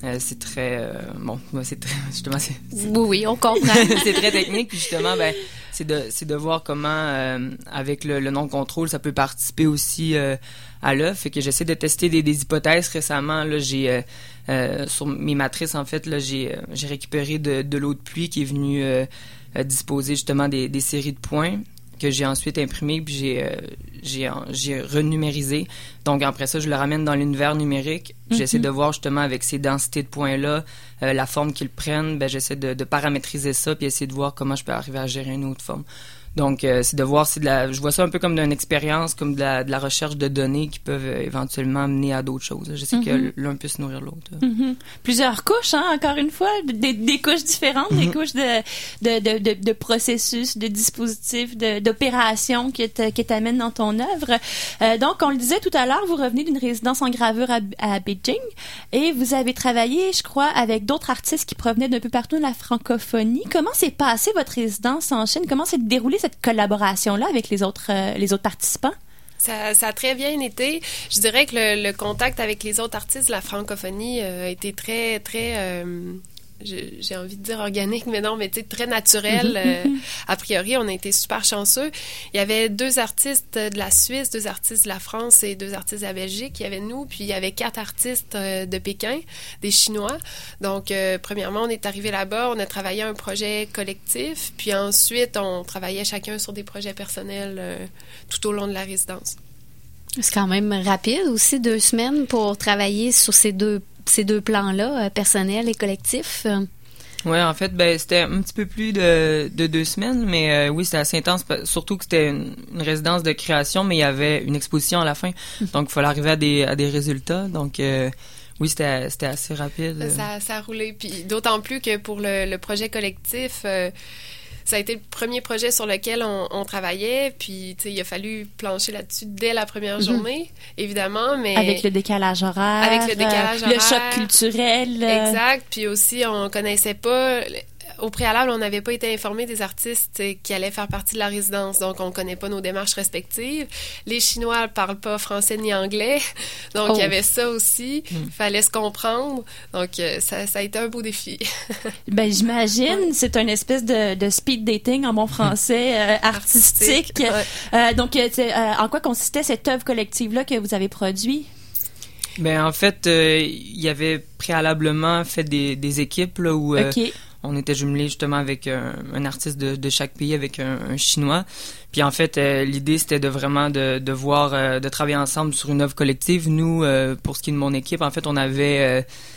P: Euh, c'est très euh, bon, c'est très justement c'est, c'est
F: oui oui on comprend.
P: C'est très technique, puis justement ben c'est de c'est de voir comment euh, avec le, le non-contrôle ça peut participer aussi euh, à l'œuvre. Fait que j'essaie de tester des, des hypothèses. Récemment là j'ai euh, euh, sur mes matrices en fait là j'ai euh, j'ai récupéré de, de l'eau de pluie qui est venue euh, euh, disposer justement des, des séries de points que j'ai ensuite imprimé puis j'ai euh, j'ai j'ai renumérisé. Donc après ça je le ramène dans l'univers numérique. Mm-hmm. J'essaie de voir justement avec ces densités de points là euh, la forme qu'ils prennent. Ben j'essaie de, de paramétriser ça puis essayer de voir comment je peux arriver à gérer une autre forme. Donc euh, c'est de voir c'est de la je vois ça un peu comme d'une expérience, comme de la de la recherche de données qui peuvent euh, éventuellement mener à d'autres choses. Je sais mm-hmm. que l'un peut se nourrir de l'autre.
E: Mm-hmm. Plusieurs couches, hein, encore une fois, des, des couches différentes, mm-hmm. des couches de de, de de de processus, de dispositifs, de d'opérations qui te, qui t'amènent dans ton œuvre. Euh, donc on le disait tout à l'heure, vous revenez d'une résidence en gravure à, à Beijing et vous avez travaillé, je crois, avec d'autres artistes qui provenaient d'un peu partout de la francophonie. Comment s'est passée votre résidence en Chine? Comment s'est déroulée cette collaboration-là avec les autres, euh, les autres participants?
O: Ça, ça a très bien été. Je dirais que le, le contact avec les autres artistes de la francophonie euh, a été très, très... Euh, j'ai, j'ai envie de dire organique, mais non, mais tu sais, très naturel. Euh, a priori, on a été super chanceux. Il y avait deux artistes de la Suisse, deux artistes de la France et deux artistes de la Belgique. Il y avait nous, puis il y avait quatre artistes euh, de Pékin, des Chinois. Donc, euh, premièrement, on est arrivé là-bas, on a travaillé un projet collectif, puis ensuite, on travaillait chacun sur des projets personnels euh, tout au long de la résidence.
F: C'est quand même rapide aussi, deux semaines pour travailler sur ces deux ces deux plans-là, euh, personnel et collectif.
P: Oui, en fait, ben c'était un petit peu plus de, de deux semaines, mais euh, oui, c'était assez intense, surtout que c'était une, une résidence de création, mais il y avait une exposition à la fin, donc il fallait arriver à des, à des résultats, donc euh, oui, c'était, c'était assez rapide.
O: Ça, ça a roulé, puis d'autant plus que pour le, le projet collectif... Euh, ça a été le premier projet sur lequel on, on travaillait, puis tu sais, il a fallu plancher là-dessus dès la première mm-hmm. journée, évidemment, mais...
E: Avec le décalage horaire.
O: Avec le décalage horaire.
E: Le choc culturel.
O: Exact, puis aussi, on connaissait pas... Au préalable, on n'avait pas été informé des artistes qui allaient faire partie de la résidence, donc on ne connaît pas nos démarches respectives. Les Chinois ne parlent pas français ni anglais, donc il oh. y avait ça aussi. Il mm. fallait se comprendre, donc ça, ça a été un beau défi.
E: Ben j'imagine, ouais. c'est une espèce de, de speed dating en bon français euh, artistique. artistique ouais. euh, donc, euh, en quoi consistait cette œuvre collective-là que vous avez produite?
P: Ben en fait, euh, il y avait préalablement fait des, des équipes là, où... Euh, okay. On était jumelés justement avec un, un artiste de, de chaque pays, avec un, un Chinois. Puis en fait, euh, l'idée, c'était de vraiment de, de voir, euh, de travailler ensemble sur une œuvre collective. Nous, euh, pour ce qui est de mon équipe, en fait, on avait... Euh,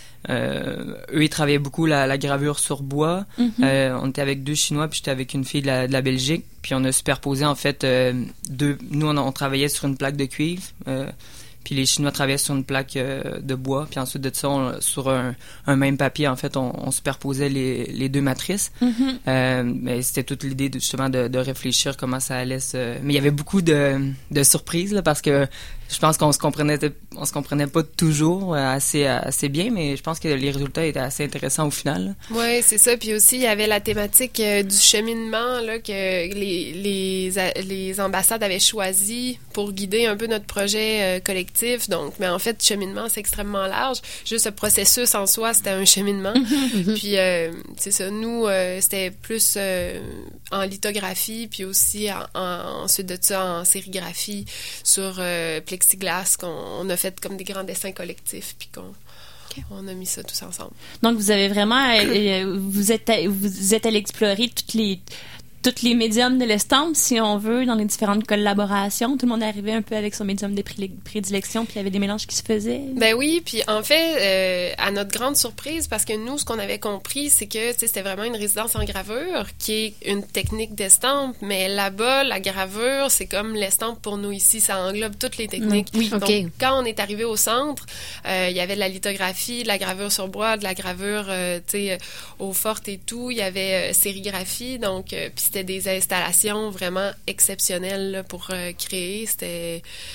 P: euh, eux, ils travaillaient beaucoup la, la gravure sur bois. Mm-hmm. Euh, on était avec deux Chinois, puis j'étais avec une fille de la, de la Belgique. Puis on a superposé, en fait, euh, deux... Nous, on, on travaillait sur une plaque de cuivre. Euh, Puis les Chinois travaillaient sur une plaque euh, de bois. Puis ensuite de ça, on, sur un, un même papier, en fait, on, on superposait les, les deux matrices. Mm-hmm. Euh, mais c'était toute l'idée de, justement de, de réfléchir comment ça allait se... Mais il y avait beaucoup de, de surprises, là, parce que je pense qu'on se comprenait, on se comprenait pas toujours assez, assez bien, mais je pense que les résultats étaient assez intéressants au final.
O: Oui, c'est ça. Puis aussi, il y avait la thématique euh, du cheminement là, que les, les, les ambassades avaient choisi pour guider un peu notre projet euh, collectif. Donc, mais en fait, cheminement, c'est extrêmement large. Juste le processus en soi, c'était un cheminement. Puis, euh, c'est ça. Nous, euh, c'était plus euh, en lithographie, puis aussi en, en, ensuite de ça en sérigraphie sur euh, plexiglas, qu'on on a fait comme des grands dessins collectifs, puis qu'on okay. on a mis ça tous ensemble.
E: Donc, vous avez vraiment... euh, vous êtes vous êtes allé explorer toutes les... tous les médiums de l'estampe, si on veut, dans les différentes collaborations. Tout le monde arrivait un peu avec son médium de prédilection, puis il y avait des mélanges qui se faisaient.
O: Ben oui, puis en fait, euh, à notre grande surprise, parce que nous, ce qu'on avait compris, c'est que c'était vraiment une résidence en gravure, qui est une technique d'estampe, mais là-bas, la gravure, c'est comme l'estampe pour nous ici, ça englobe toutes les techniques.
F: Oui,
O: Donc,
F: okay.
O: quand on est arrivé au centre, euh, il y avait de la lithographie, de la gravure sur bois, de la gravure, euh, tu sais, eau forte et tout, il y avait euh, sérigraphie, donc, euh, puis c'était des installations vraiment exceptionnelles là, pour euh, créer. C'était...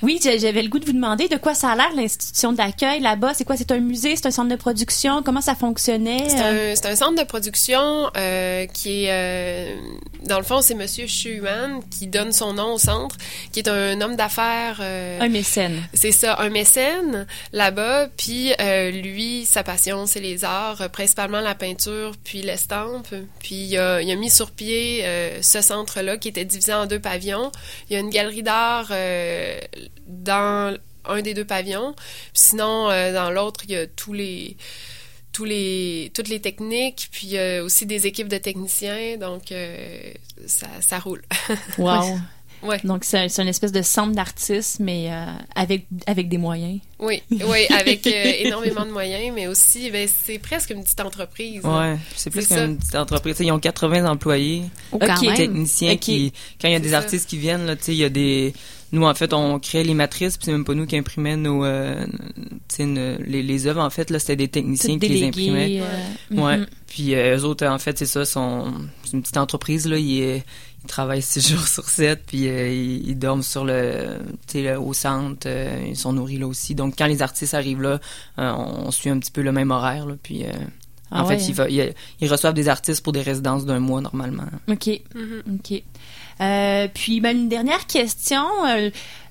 E: Oui, j'avais le goût de vous demander de quoi ça a l'air, l'institution d'accueil là-bas. C'est quoi? C'est un musée? C'est un centre de production? Comment ça fonctionnait?
O: C'est un, c'est un centre de production euh, qui est... Euh, dans le fond, c'est Monsieur Schumann qui donne son nom au centre, qui est un homme d'affaires... Euh,
E: un mécène.
O: C'est ça, un mécène là-bas. Puis euh, lui, sa passion, c'est les arts, principalement la peinture, puis l'estampe. Puis il a, il a mis sur pied euh, ce centre-là qui était divisé en deux pavillons. Il y a une galerie d'art... Euh, dans un des deux pavillons. Puis sinon, euh, dans l'autre, il y a tous les, tous les, toutes les techniques, puis euh, aussi des équipes de techniciens. Donc, euh, ça, ça roule.
E: Wow!
O: Ouais.
E: Donc, c'est, c'est une espèce de centre d'artistes, mais euh, avec, avec des moyens.
O: Oui, oui, avec euh, énormément de moyens, mais aussi, ben, c'est presque une petite entreprise.
P: Ouais,
O: hein.
P: c'est plus
O: c'est
P: qu'une petite entreprise. T'sais, ils ont quatre-vingts employés,
E: okay.
P: des techniciens
E: okay.
P: qui, quand il y a
O: c'est
P: des
O: ça.
P: artistes qui viennent, là, il y a des... Nous, en fait, on créait les matrices, puis c'est même pas nous qui imprimions nos, euh, ne, les, les œuvres. En fait, là, c'était des techniciens
E: Tout
P: qui les
E: délégué,
P: imprimaient.
E: Euh,
P: ouais.
E: Mm-hmm.
P: Puis euh, eux autres, en fait, c'est ça, sont, c'est une petite entreprise, là. Ils, ils travaillent six jours sur sept, puis euh, ils, ils dorment sur le, tu sais, au centre. Euh, ils sont nourris là aussi. Donc, quand les artistes arrivent là, euh, on, on suit un petit peu le même horaire, là. Puis, euh,
E: ah
P: en
E: ouais.
P: fait, ils, ils, ils reçoivent des artistes pour des résidences d'un mois, normalement.
E: OK.
O: Mm-hmm.
E: OK. Euh, puis, ben, une dernière question. Euh,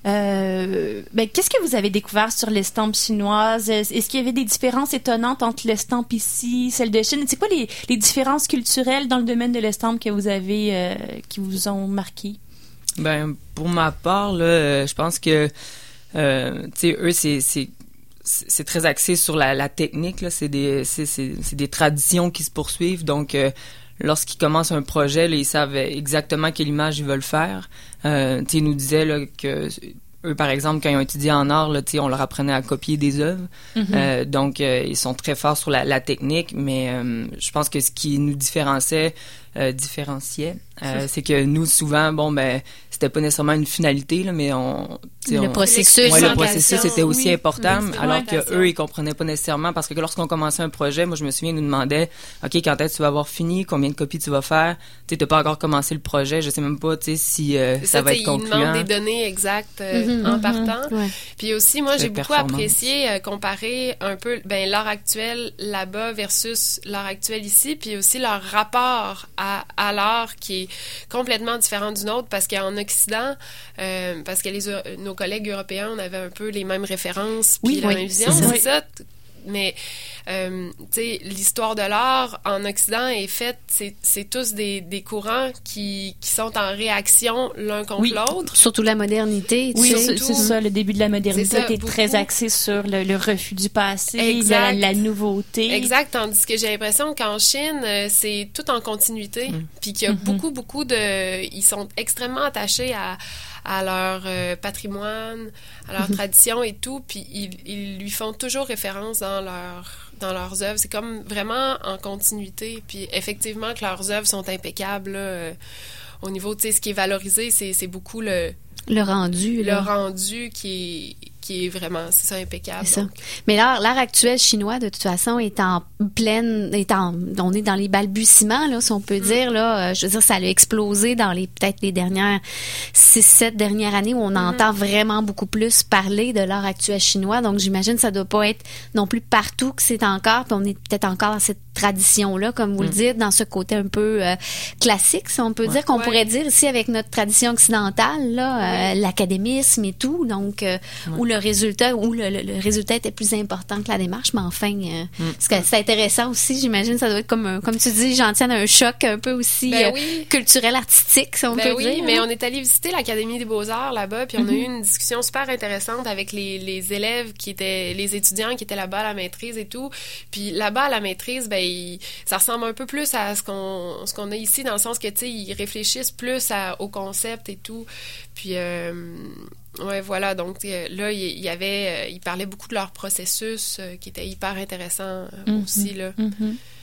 E: euh, ben, qu'est-ce que vous avez découvert sur l'estampe chinoise? Est-ce qu'il y avait des différences étonnantes entre l'estampe ici, celle de Chine? C'est quoi les, les différences culturelles dans le domaine de l'estampe que vous avez, euh, qui vous ont marqué?
P: Ben, pour ma part, là, je pense que, euh, tu sais, eux, c'est, c'est, c'est très axé sur la, la technique, là. C'est des, c'est, c'est, c'est des traditions qui se poursuivent. Donc, euh, lorsqu'ils commencent un projet, là, ils savent exactement quelle image ils veulent faire. Euh, tu sais, ils nous disaient, là, que eux, par exemple, quand ils ont étudié en art, là, tu sais, on leur apprenait à copier des œuvres. Mm-hmm. Euh, donc, euh, ils sont très forts sur la, la technique, mais euh, je pense que ce qui nous différenciait, euh, différenciait, euh, c'est que nous, souvent, bon, ben, c'était pas nécessairement une finalité, là, mais on...
F: Le
P: on,
F: processus.
P: Ouais, le processus était aussi
E: oui,
P: important, alors que eux, ils comprenaient pas nécessairement, parce que lorsqu'on commençait un projet, moi, je me souviens, ils nous demandaient, OK, quand est-ce que tu vas avoir fini, combien de copies tu vas faire, tu sais, t'as pas encore commencé le projet, je sais même pas, tu sais, si euh, ça, ça va être concluant.
O: Ils demandent des données exactes euh,
F: mm-hmm,
O: en
F: mm-hmm,
O: partant.
F: ouais.
O: Puis aussi, moi,
P: Très
O: j'ai beaucoup apprécié euh, comparer un peu, ben, l'art actuel là-bas versus l'art actuel ici, puis aussi leur rapport à, à l'art qui est complètement différent du nôtre, parce qu'en Occident, euh, parce que les, nos collègues européens, on avait un peu les mêmes références, puis
E: oui,
O: la
E: oui,
O: même vision,
E: c'est ça.
O: c'est ça. Mais, euh, tu sais, l'histoire de l'art en Occident est faite, c'est, c'est tous des, des courants qui, qui sont en réaction l'un contre
E: oui.
O: l'autre.
F: Surtout la modernité.
E: Oui,
F: c'est,
E: c'est ça. Le début de la modernité était très axé sur le, le refus du passé, la, la nouveauté.
O: Exact. Tandis que j'ai l'impression qu'en Chine, euh, c'est tout en continuité. Mm. Puis qu'il y a mm-hmm. beaucoup, beaucoup de... Ils sont extrêmement attachés à... à leur euh, patrimoine, à leur mm-hmm. tradition et tout, puis ils, ils lui font toujours référence dans, leur, dans leurs œuvres. C'est comme vraiment en continuité, puis effectivement que leurs œuvres sont impeccables, là, euh, au niveau, tu sais, ce qui est valorisé, c'est, c'est beaucoup le...
F: Le rendu,
O: Le
F: là.
O: rendu qui est, qui est vraiment, c'est ça, impeccable.
F: C'est ça.
O: Donc.
F: Mais l'art, l'art actuel chinois, de toute façon, est en pleine, est en, on est dans les balbutiements, là, si on peut mm. dire, là. Euh, je veux dire, ça a explosé dans les, peut-être les dernières six, sept dernières années où on mm. entend vraiment beaucoup plus parler de l'art actuel chinois. Donc, j'imagine que ça doit pas être non plus partout que c'est encore, puis on est peut-être encore dans cette tradition-là, comme vous mm. le dites, dans ce côté un peu euh, classique, si on peut ouais. dire, qu'on ouais. pourrait dire ici avec notre tradition occidentale, là, euh, l'académisme et tout, donc, euh, ouais. où le résultat, où le, le, le résultat était plus important que la démarche, mais enfin, euh, mm. c'est, c'est intéressant aussi, j'imagine, ça doit être comme, comme tu dis, j'en tiens un choc un peu aussi
O: ben
F: euh,
O: oui.
F: culturel, artistique, si on
O: ben
F: peut
O: oui,
F: dire.
O: Oui, mais
F: hein?
O: on est allé visiter l'Académie des Beaux-Arts là-bas, puis on mm-hmm. a eu une discussion super intéressante avec les, les élèves qui étaient, les étudiants qui étaient là-bas à la maîtrise et tout, puis là-bas à la maîtrise, ben, il, ça ressemble un peu plus à ce qu'on, ce qu'on a ici, dans le sens que, tu sais, ils réfléchissent plus à, au concept et tout. Puis, euh, ouais, voilà. Donc, là, il y avait, il parlait beaucoup de leur processus euh, qui était hyper intéressant euh, mm-hmm. aussi, là.
E: Mm-hmm.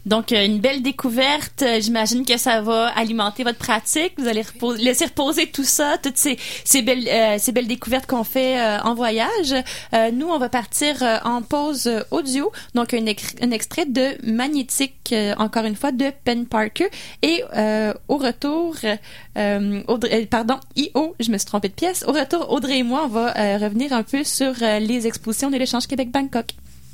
E: Donc, une belle découverte. J'imagine que ça va alimenter votre pratique. Vous allez reposer, laisser reposer tout ça, toutes ces, ces belles, euh, ces belles découvertes qu'on fait euh, en voyage. Euh, nous, on va partir euh, en pause audio. Donc, un, ex- un extrait de Magnétique, euh, encore une fois, de Ben Parker. Et euh, au retour, euh, Audrey, pardon, I O, je me suis trompée de pièce. Au retour, Audrey et moi, on va euh, revenir un peu sur euh, les expositions de l'échange Québec-Bangkok.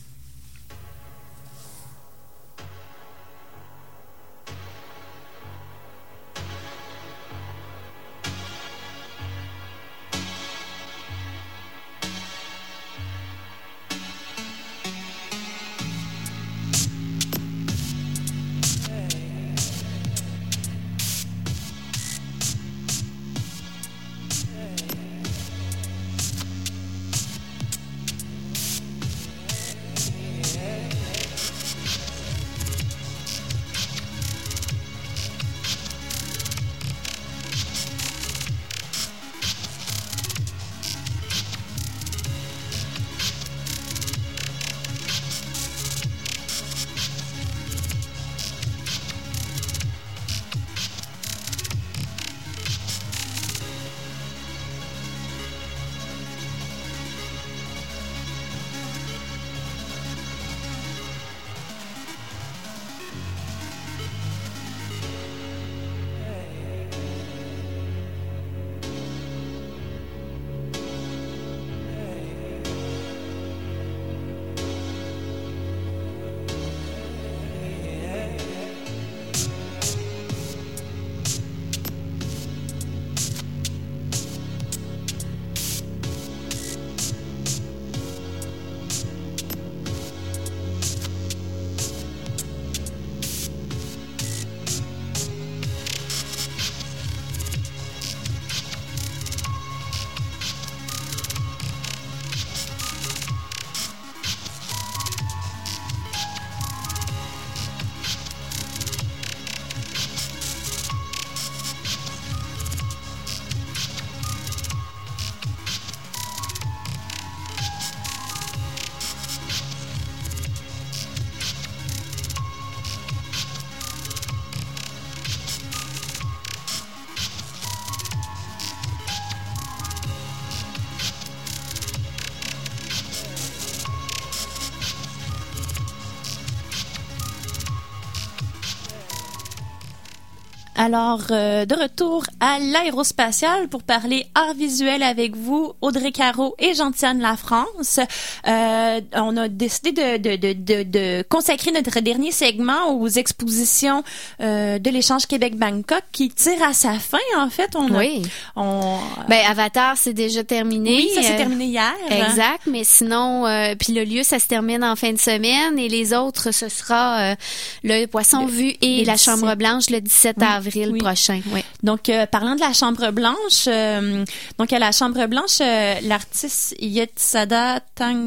E: Alors, euh, de retour à l'aérospatiale pour parler art visuel avec vous, Audrey Caro et Gentiane Lafrance. Euh, on a décidé de, de, de, de, de consacrer notre dernier segment aux expositions euh, de l'échange Québec-Bangkok qui tire à sa fin, en fait. On a,
F: oui.
E: On,
F: ben, Avatar, c'est déjà terminé.
E: Oui, ça s'est euh, terminé hier.
F: Exact, mais sinon, euh, puis le lieu, ça se termine en fin de semaine et les autres, ce sera euh, le Poisson le, Vu et la dix-sept Chambre Blanche le dix-sept oui. avril. Oui. prochain, oui.
E: Donc, euh, parlant de la Chambre Blanche, euh, donc à la Chambre Blanche, euh, l'artiste Yetsada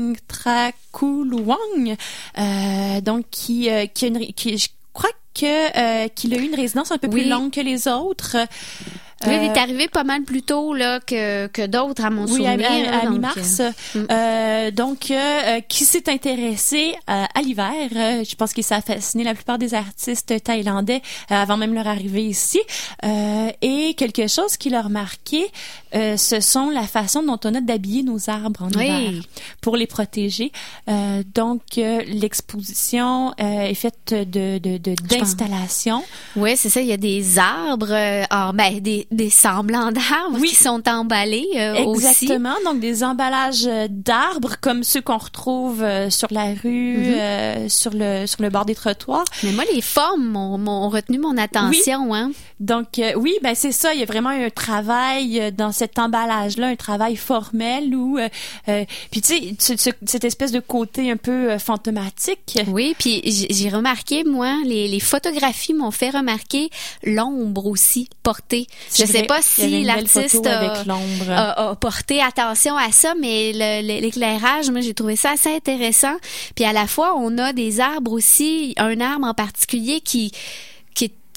E: Tangtrakuluang, euh, donc qui, euh, qui, a une, qui, je crois que euh, qu'il a eu une résidence un peu plus oui. longue que les autres.
F: Oui, il est arrivé pas mal plus tôt là que que d'autres à mon
E: oui,
F: souvenir.
E: Oui, à, à, à
F: donc,
E: mi-mars.
F: Euh,
E: euh, donc, euh, qui s'est intéressé euh, à l'hiver. Euh, je pense que ça a fasciné la plupart des artistes thaïlandais euh, avant même leur arrivée ici. Euh, et quelque chose qui leur marquait, euh, ce sont la façon dont on a d'habiller nos arbres en
F: oui.
E: hiver pour les protéger. Euh, donc, euh, l'exposition euh, est faite de, de, de d'installations.
F: Oui, c'est ça. Il y a des arbres, euh, oh, ben des des semblants d'arbres oui. qui sont emballés euh,
E: Exactement.
F: aussi.
E: Exactement. Donc, des emballages d'arbres comme ceux qu'on retrouve euh, sur la rue, mm-hmm. euh, sur le sur le bord des trottoirs.
F: Mais moi, les formes m'ont, m'ont retenu mon attention.
E: Oui.
F: Hein.
E: Donc, euh, oui, ben c'est ça. Il y a vraiment un travail dans cet emballage-là, un travail formel où... Euh, euh, puis, tu sais, ce, ce, cette espèce de côté un peu euh, fantomatique.
F: Oui, puis j'ai remarqué, moi, les, les photographies m'ont fait remarquer l'ombre aussi portée. Je sais pas si l'artiste a, a, a porté attention à ça, mais le, le, l'éclairage, moi, j'ai trouvé ça assez intéressant. Puis à la fois, on a des arbres aussi, un arbre en particulier qui qui est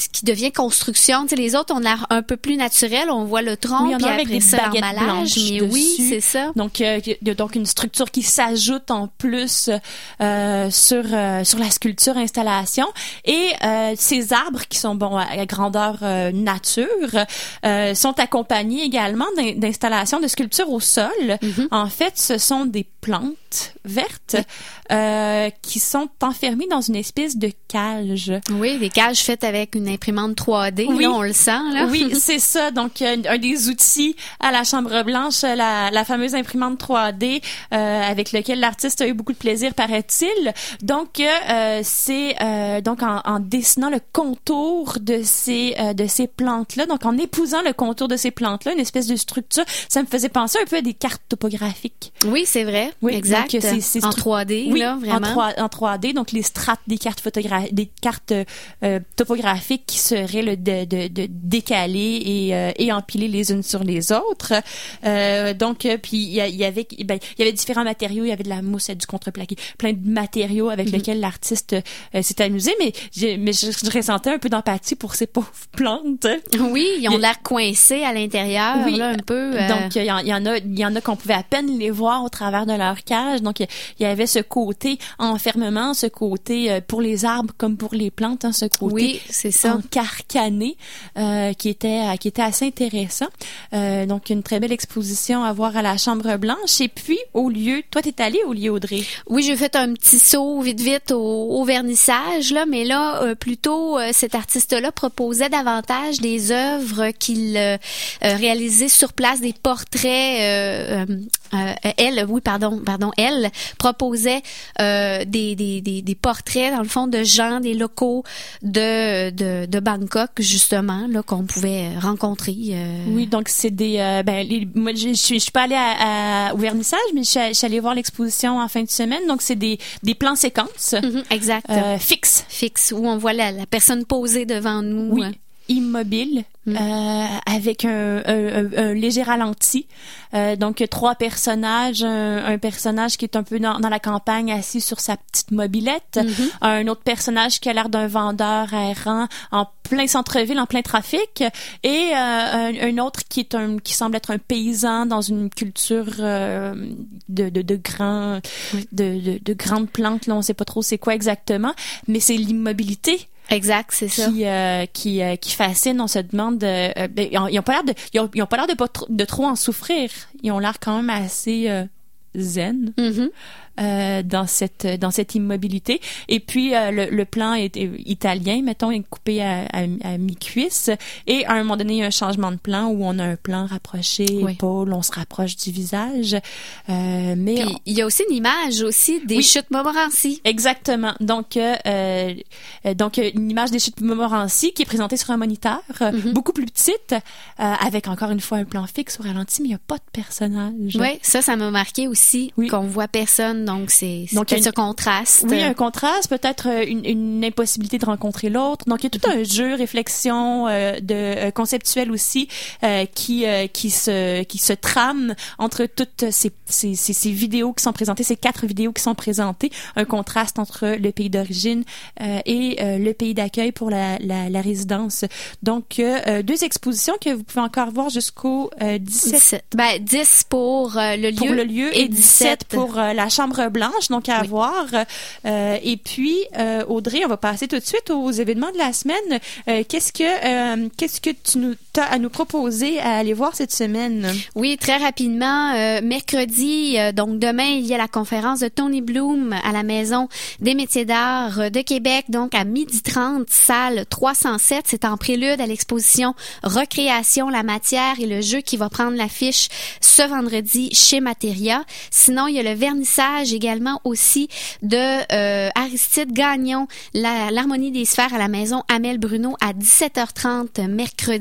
F: qui devient construction. Tu sais, les autres ont l'air un peu plus naturels. On voit le tronc,
E: oui,
F: puis
E: avec
F: après
E: des
F: ça,
E: baguettes
F: l'emballage.
E: blanches
F: Mais
E: dessus.
F: oui, c'est ça.
E: Donc, euh, il y a donc une structure qui s'ajoute en plus euh, sur euh, sur la sculpture installation. Et euh, ces arbres qui sont bon à grandeur euh, nature euh, sont accompagnés également d'in- d'installations de sculptures au sol. Mm-hmm. En fait, ce sont des plantes vertes euh, qui sont enfermées dans une espèce de cage.
F: Oui, des cages faites avec une imprimante trois D,
E: oui.
F: là, on le sent. Là.
E: Oui, c'est ça. Donc, un, un des outils à la Chambre Blanche, la, la fameuse imprimante trois D euh, avec lequel l'artiste a eu beaucoup de plaisir, paraît-il. Donc, euh, c'est euh, donc en, en dessinant le contour de ces euh, de ces plantes-là, donc en épousant le contour de ces plantes-là, une espèce de structure, ça me faisait penser un peu à des cartes topographiques.
F: Oui, c'est vrai.
E: Oui,
F: exact.
E: Donc, c'est, c'est
F: en
E: stru-
F: trois D,
E: oui,
F: là, vraiment.
E: En, trois, en trois D, donc les strates des cartes photographiques, des cartes euh, topographiques qui seraient le de, de, de décalées et, euh, et empilées les unes sur les autres. Euh, donc, euh, puis il y, y avait, ben, il y avait différents matériaux. Il y avait de la mousse, du contreplaqué, plein de matériaux avec mm-hmm. lesquels l'artiste euh, s'est amusé. Mais, j'ai, mais je, je ressentais un peu d'empathie pour ces pauvres plantes.
F: Oui, ils ont l'air coincés à l'intérieur, oui, là, un peu. Euh...
E: Donc, il y, y en a, il y en a qu'on pouvait à peine les voir au travers de leur cage. Donc, il y avait ce côté enfermement, ce côté euh, pour les arbres comme pour les plantes, hein, ce côté
F: oui, c'est ça.
E: encarcané euh, qui était qui était assez intéressant. Euh, donc, une très belle exposition à voir à la Chambre Blanche. Et puis, au lieu, toi, t'es allée au lieu, Audrey?
F: Oui, j'ai fait un petit saut vite vite au, au vernissage, là, mais là, euh, plutôt, euh, cet artiste-là proposait davantage des œuvres qu'il euh, réalisait sur place, des portraits. Euh, euh, elle, oui, pardon, pardon, elle proposait euh, des, des, des, des portraits, dans le fond, de gens, des locaux de, de, de Bangkok, justement, là, qu'on pouvait rencontrer. Euh...
E: Oui, donc c'est des... Euh, ben, les, moi, je, je, suis, je suis pas allée à, à, au vernissage, mais je suis, je suis allée voir l'exposition en fin de semaine. Donc, c'est des, des plans séquences.
F: Mm-hmm, exact.
E: Euh, fixes.
F: Fixes, où on voit la, la personne posée devant nous.
E: Oui.
F: Hein.
E: Immobile, mm. euh, avec un, un, un, un léger ralenti. Euh, donc, trois personnages. Un, un personnage qui est un peu dans, dans la campagne, assis sur sa petite mobilette. Mm-hmm. Un autre personnage qui a l'air d'un vendeur errant en plein centre-ville, en plein trafic. Et euh, un, un autre qui est un qui semble être un paysan dans une culture euh, de, de, de, grands, oui. de, de, de grandes plantes. Là, on sait pas trop c'est quoi exactement, mais c'est l'immobilité.
F: Exact, c'est ça.
E: Qui euh, qui euh, qui fascine. On se demande. Euh, ben, ils ont, ils ont pas l'air de ils ont, ils ont pas l'air de pas trop, de trop en souffrir. Ils ont l'air quand même assez euh, zen.
F: Mm-hmm.
E: Euh, dans cette dans cette immobilité. Et puis euh, le, le plan est, est italien, mettons, est coupé à, à, à mi-cuisse. Et à un moment donné, il y a un changement de plan où on a un plan rapproché, oui. épaule, on se rapproche du visage. Euh, mais
F: puis,
E: on...
F: il y a aussi une image aussi des oui. chutes Montmorency.
E: Exactement. Donc euh, donc une image des chutes Montmorency qui est présentée sur un moniteur, mm-hmm. beaucoup plus petite, euh, avec encore une fois un plan fixe au ralenti, mais il n'y a pas de personnage.
F: Oui, ça, ça m'a marqué aussi oui. qu'on voit personne. Donc, c'est, c'est donc, il y a ce contraste.
E: Oui, un contraste, peut-être une, une impossibilité de rencontrer l'autre. Donc, il y a tout un jeu, réflexion euh, de euh, conceptuelle aussi euh, qui euh, qui se qui se trame entre toutes ces, ces ces ces vidéos qui sont présentées, ces quatre vidéos qui sont présentées. Un contraste entre le pays d'origine euh, et euh, le pays d'accueil pour la la, la résidence. Donc, euh, deux expositions que vous pouvez encore voir jusqu'au euh, dix-sept.
F: dix-sept. Ben, dix pour euh, le lieu.
E: Pour le lieu et, et dix-sept pour euh, la chambre Blanche, donc à oui. voir. Euh, et puis, euh, Audrey, on va passer tout de suite aux événements de la semaine. Euh, qu'est-ce que euh, qu'est-ce que tu nous as à nous proposer à aller voir cette semaine?
F: Oui, très rapidement. Euh, mercredi, euh, donc demain, il y a la conférence de Tony Bloom à la Maison des métiers d'art de Québec, donc à midi trente, salle trois cent sept. C'est en prélude à l'exposition Recréation, la matière et le jeu qui va prendre l'affiche ce vendredi chez Materia. Sinon, il y a le vernissage également aussi de euh, Aristide Gagnon, la, l'harmonie des sphères à la maison Amel Bruno à dix-sept heures trente mercredi.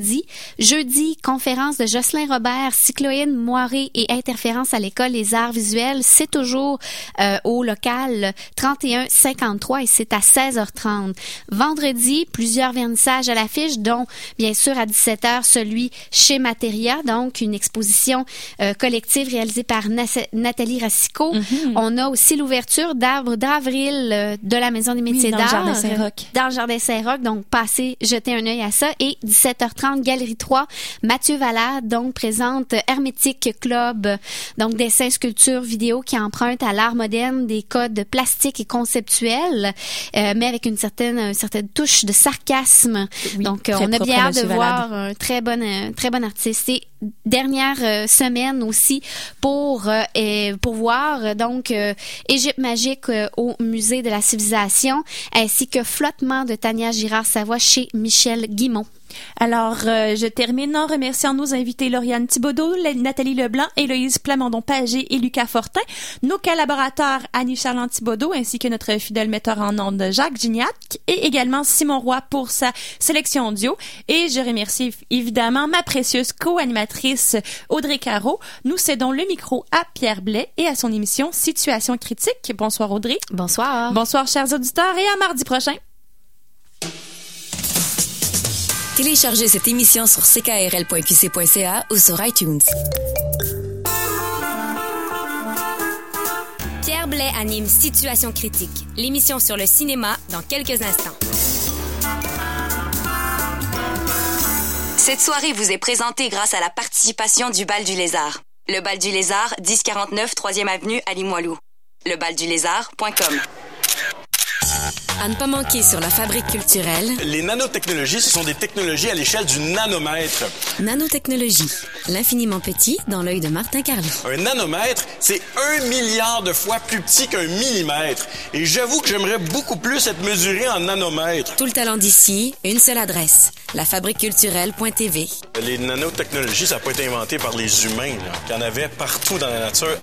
F: Jeudi, conférence de Jocelyn Robert, cycloïde, moirée et interférence à l'école des arts visuels. C'est toujours euh, au local trente et un cinquante-trois et c'est à seize heures trente. Vendredi, plusieurs vernissages à l'affiche, dont bien sûr à dix-sept heures celui chez Materia, donc une exposition euh, collective réalisée par Na- Nathalie Racicot. Mm-hmm. On a aussi l'ouverture d'Arbre d'avril euh, de la Maison des métiers
E: oui, dans
F: d'art.
E: Dans le Jardin Saint-Roch. Dans
F: le Jardin Saint-Roch, donc passez, jetez un œil à ça. Et dix-sept heures trente, Galerie trois, Mathieu Valade, donc présente Hermétique Club, donc dessin, sculpture, vidéo qui emprunte à l'art moderne des codes plastiques et conceptuels, euh, mais avec une certaine, une certaine touche de sarcasme. Oui, donc, on a bien hâte de voir un très bon, un très bon artiste. Et dernière euh, semaine aussi pour euh, et pour voir donc euh, Égypte magique euh, au musée de la civilisation ainsi que Flottement de Tania Girard-Savoie chez Michel Guimont.
E: Alors, euh, je termine en remerciant nos invités Lauriane Thibodeau, Nathalie Leblanc, Héloïse Plamondon-Pagé et Lucas Fortin, nos collaborateurs Annie-Charlante Thibodeau ainsi que notre fidèle metteur en ondes Jacques Gignac et également Simon Roy pour sa sélection audio. Et je remercie évidemment ma précieuse co-animatrice Audrey Caro. Nous cédons le micro à Pierre Blais et à son émission Situation critique. Bonsoir Audrey.
F: Bonsoir.
E: Bonsoir chers auditeurs et à mardi prochain.
A: Téléchargez cette émission sur c k r l point q c point c a ou sur iTunes. Pierre Blais anime Situation critique, l'émission sur le cinéma dans quelques instants. Cette soirée vous est présentée grâce à la participation du Bal du Lézard. Le Bal du Lézard, dix quarante-neuf troisième avenue à Limoilou. le bal du lézard point com. À ne pas manquer sur la Fabrique culturelle.
Q: Les nanotechnologies, ce sont des technologies à l'échelle du nanomètre.
A: Nanotechnologie, l'infiniment petit dans l'œil de Martin Carly.
Q: Un nanomètre, c'est un milliard de fois plus petit qu'un millimètre. Et j'avoue que j'aimerais beaucoup plus être mesuré en nanomètres.
A: Tout le talent d'ici, une seule adresse, la fabrique culturelle point t v.
Q: Les nanotechnologies, ça n'a pas été inventé par les humains, là. Il y en avait partout dans la nature.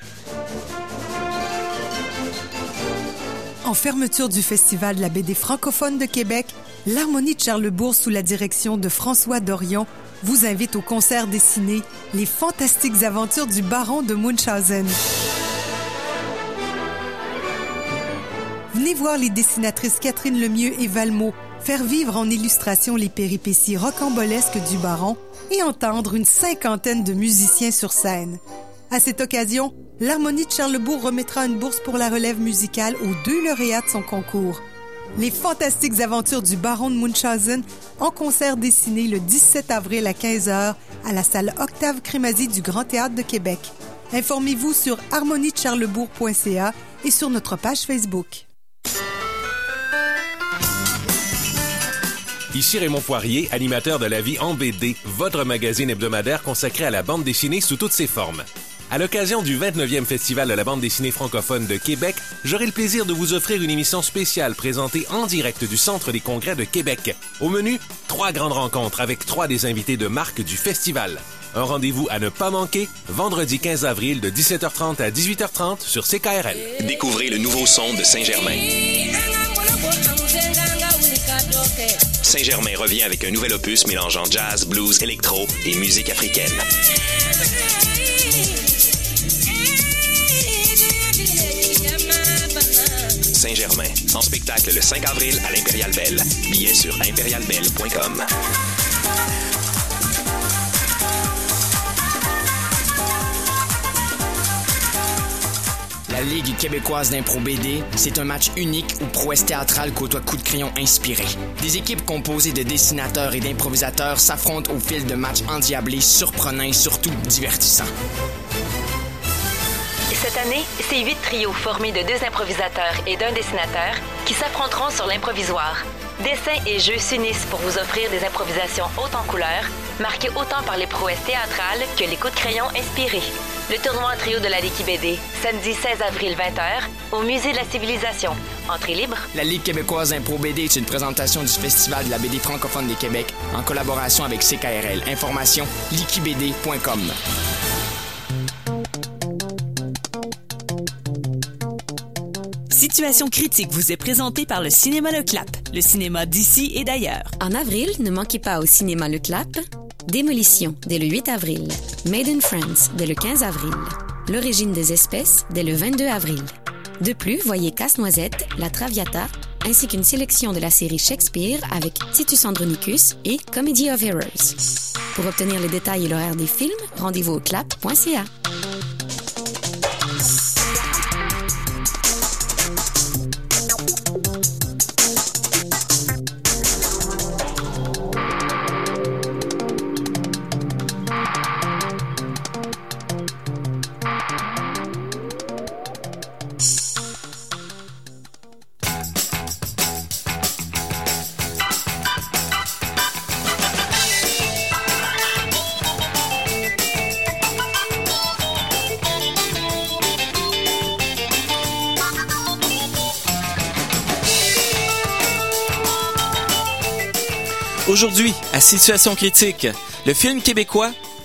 R: En fermeture du Festival de la B D francophone de Québec, l'Harmonie de Charlesbourg, sous la direction de François Dorion, vous invite au concert dessiné « Les fantastiques aventures du baron de Munchausen ». Venez voir les dessinatrices Catherine Lemieux et Valmont faire vivre en illustration les péripéties rocambolesques du baron et entendre une cinquantaine de musiciens sur scène. À cette occasion, l'Harmonie de Charlesbourg remettra une bourse pour la relève musicale aux deux lauréats de son concours. Les fantastiques aventures du baron de Munchausen en concert dessiné le dix-sept avril à quinze heures à la salle Octave Crémazie du Grand Théâtre de Québec. Informez-vous sur harmonie de charlesbourg point c a et sur notre page Facebook.
B: Ici Raymond Poirier, animateur de La Vie en B D, votre magazine hebdomadaire consacré à la bande dessinée sous toutes ses formes. À l'occasion du vingt-neuvième Festival de la bande dessinée francophone de Québec, j'aurai le plaisir de vous offrir une émission spéciale présentée en direct du Centre des congrès de Québec. Au menu, trois grandes rencontres avec trois des invités de marque du festival. Un rendez-vous à ne pas manquer, vendredi quinze avril de dix-sept heures trente à dix-huit heures trente sur C K R L.
K: Découvrez le nouveau son de Saint-Germain. Saint-Germain revient avec un nouvel opus mélangeant jazz, blues, électro et musique africaine. Saint-Germain, en spectacle le cinq avril à l'Impérial Belle. Billets sur impérial belle point com.
C: La Ligue québécoise d'impro B D, c'est un match unique où prouesse théâtrale côtoie coups de crayon inspirés. Des équipes composées de dessinateurs et d'improvisateurs s'affrontent au fil de matchs endiablés, surprenants et surtout divertissants.
D: Cette année, c'est huit trios formés de deux improvisateurs et d'un dessinateur qui s'affronteront sur l'improvisoire. Dessins et jeux s'unissent pour vous offrir des improvisations hautes en couleurs, marquées autant par les prouesses théâtrales que les coups de crayon inspirés. Le tournoi en trio de la Ligue B D, samedi seize avril vingt heures, au Musée de la Civilisation. Entrée libre.
C: La Ligue québécoise d'impro B D est une présentation du Festival de la B D francophone de Québec en collaboration avec C K R L. Information, likibd point com.
S: Situation critique vous est présentée par le Cinéma Le Clap, le cinéma d'ici et d'ailleurs.
A: En avril, ne manquez pas au Cinéma Le Clap Démolition, dès le huit avril. Made in France, dès le quinze avril. L'origine des espèces, dès le vingt-deux avril. De plus, voyez Casse-Noisette, La Traviata, ainsi qu'une sélection de la série Shakespeare avec Titus Andronicus et Comedy of Errors. Pour obtenir les détails et l'horaire des films, rendez-vous au clap point c a.
T: Aujourd'hui, à Situation critique, le film québécois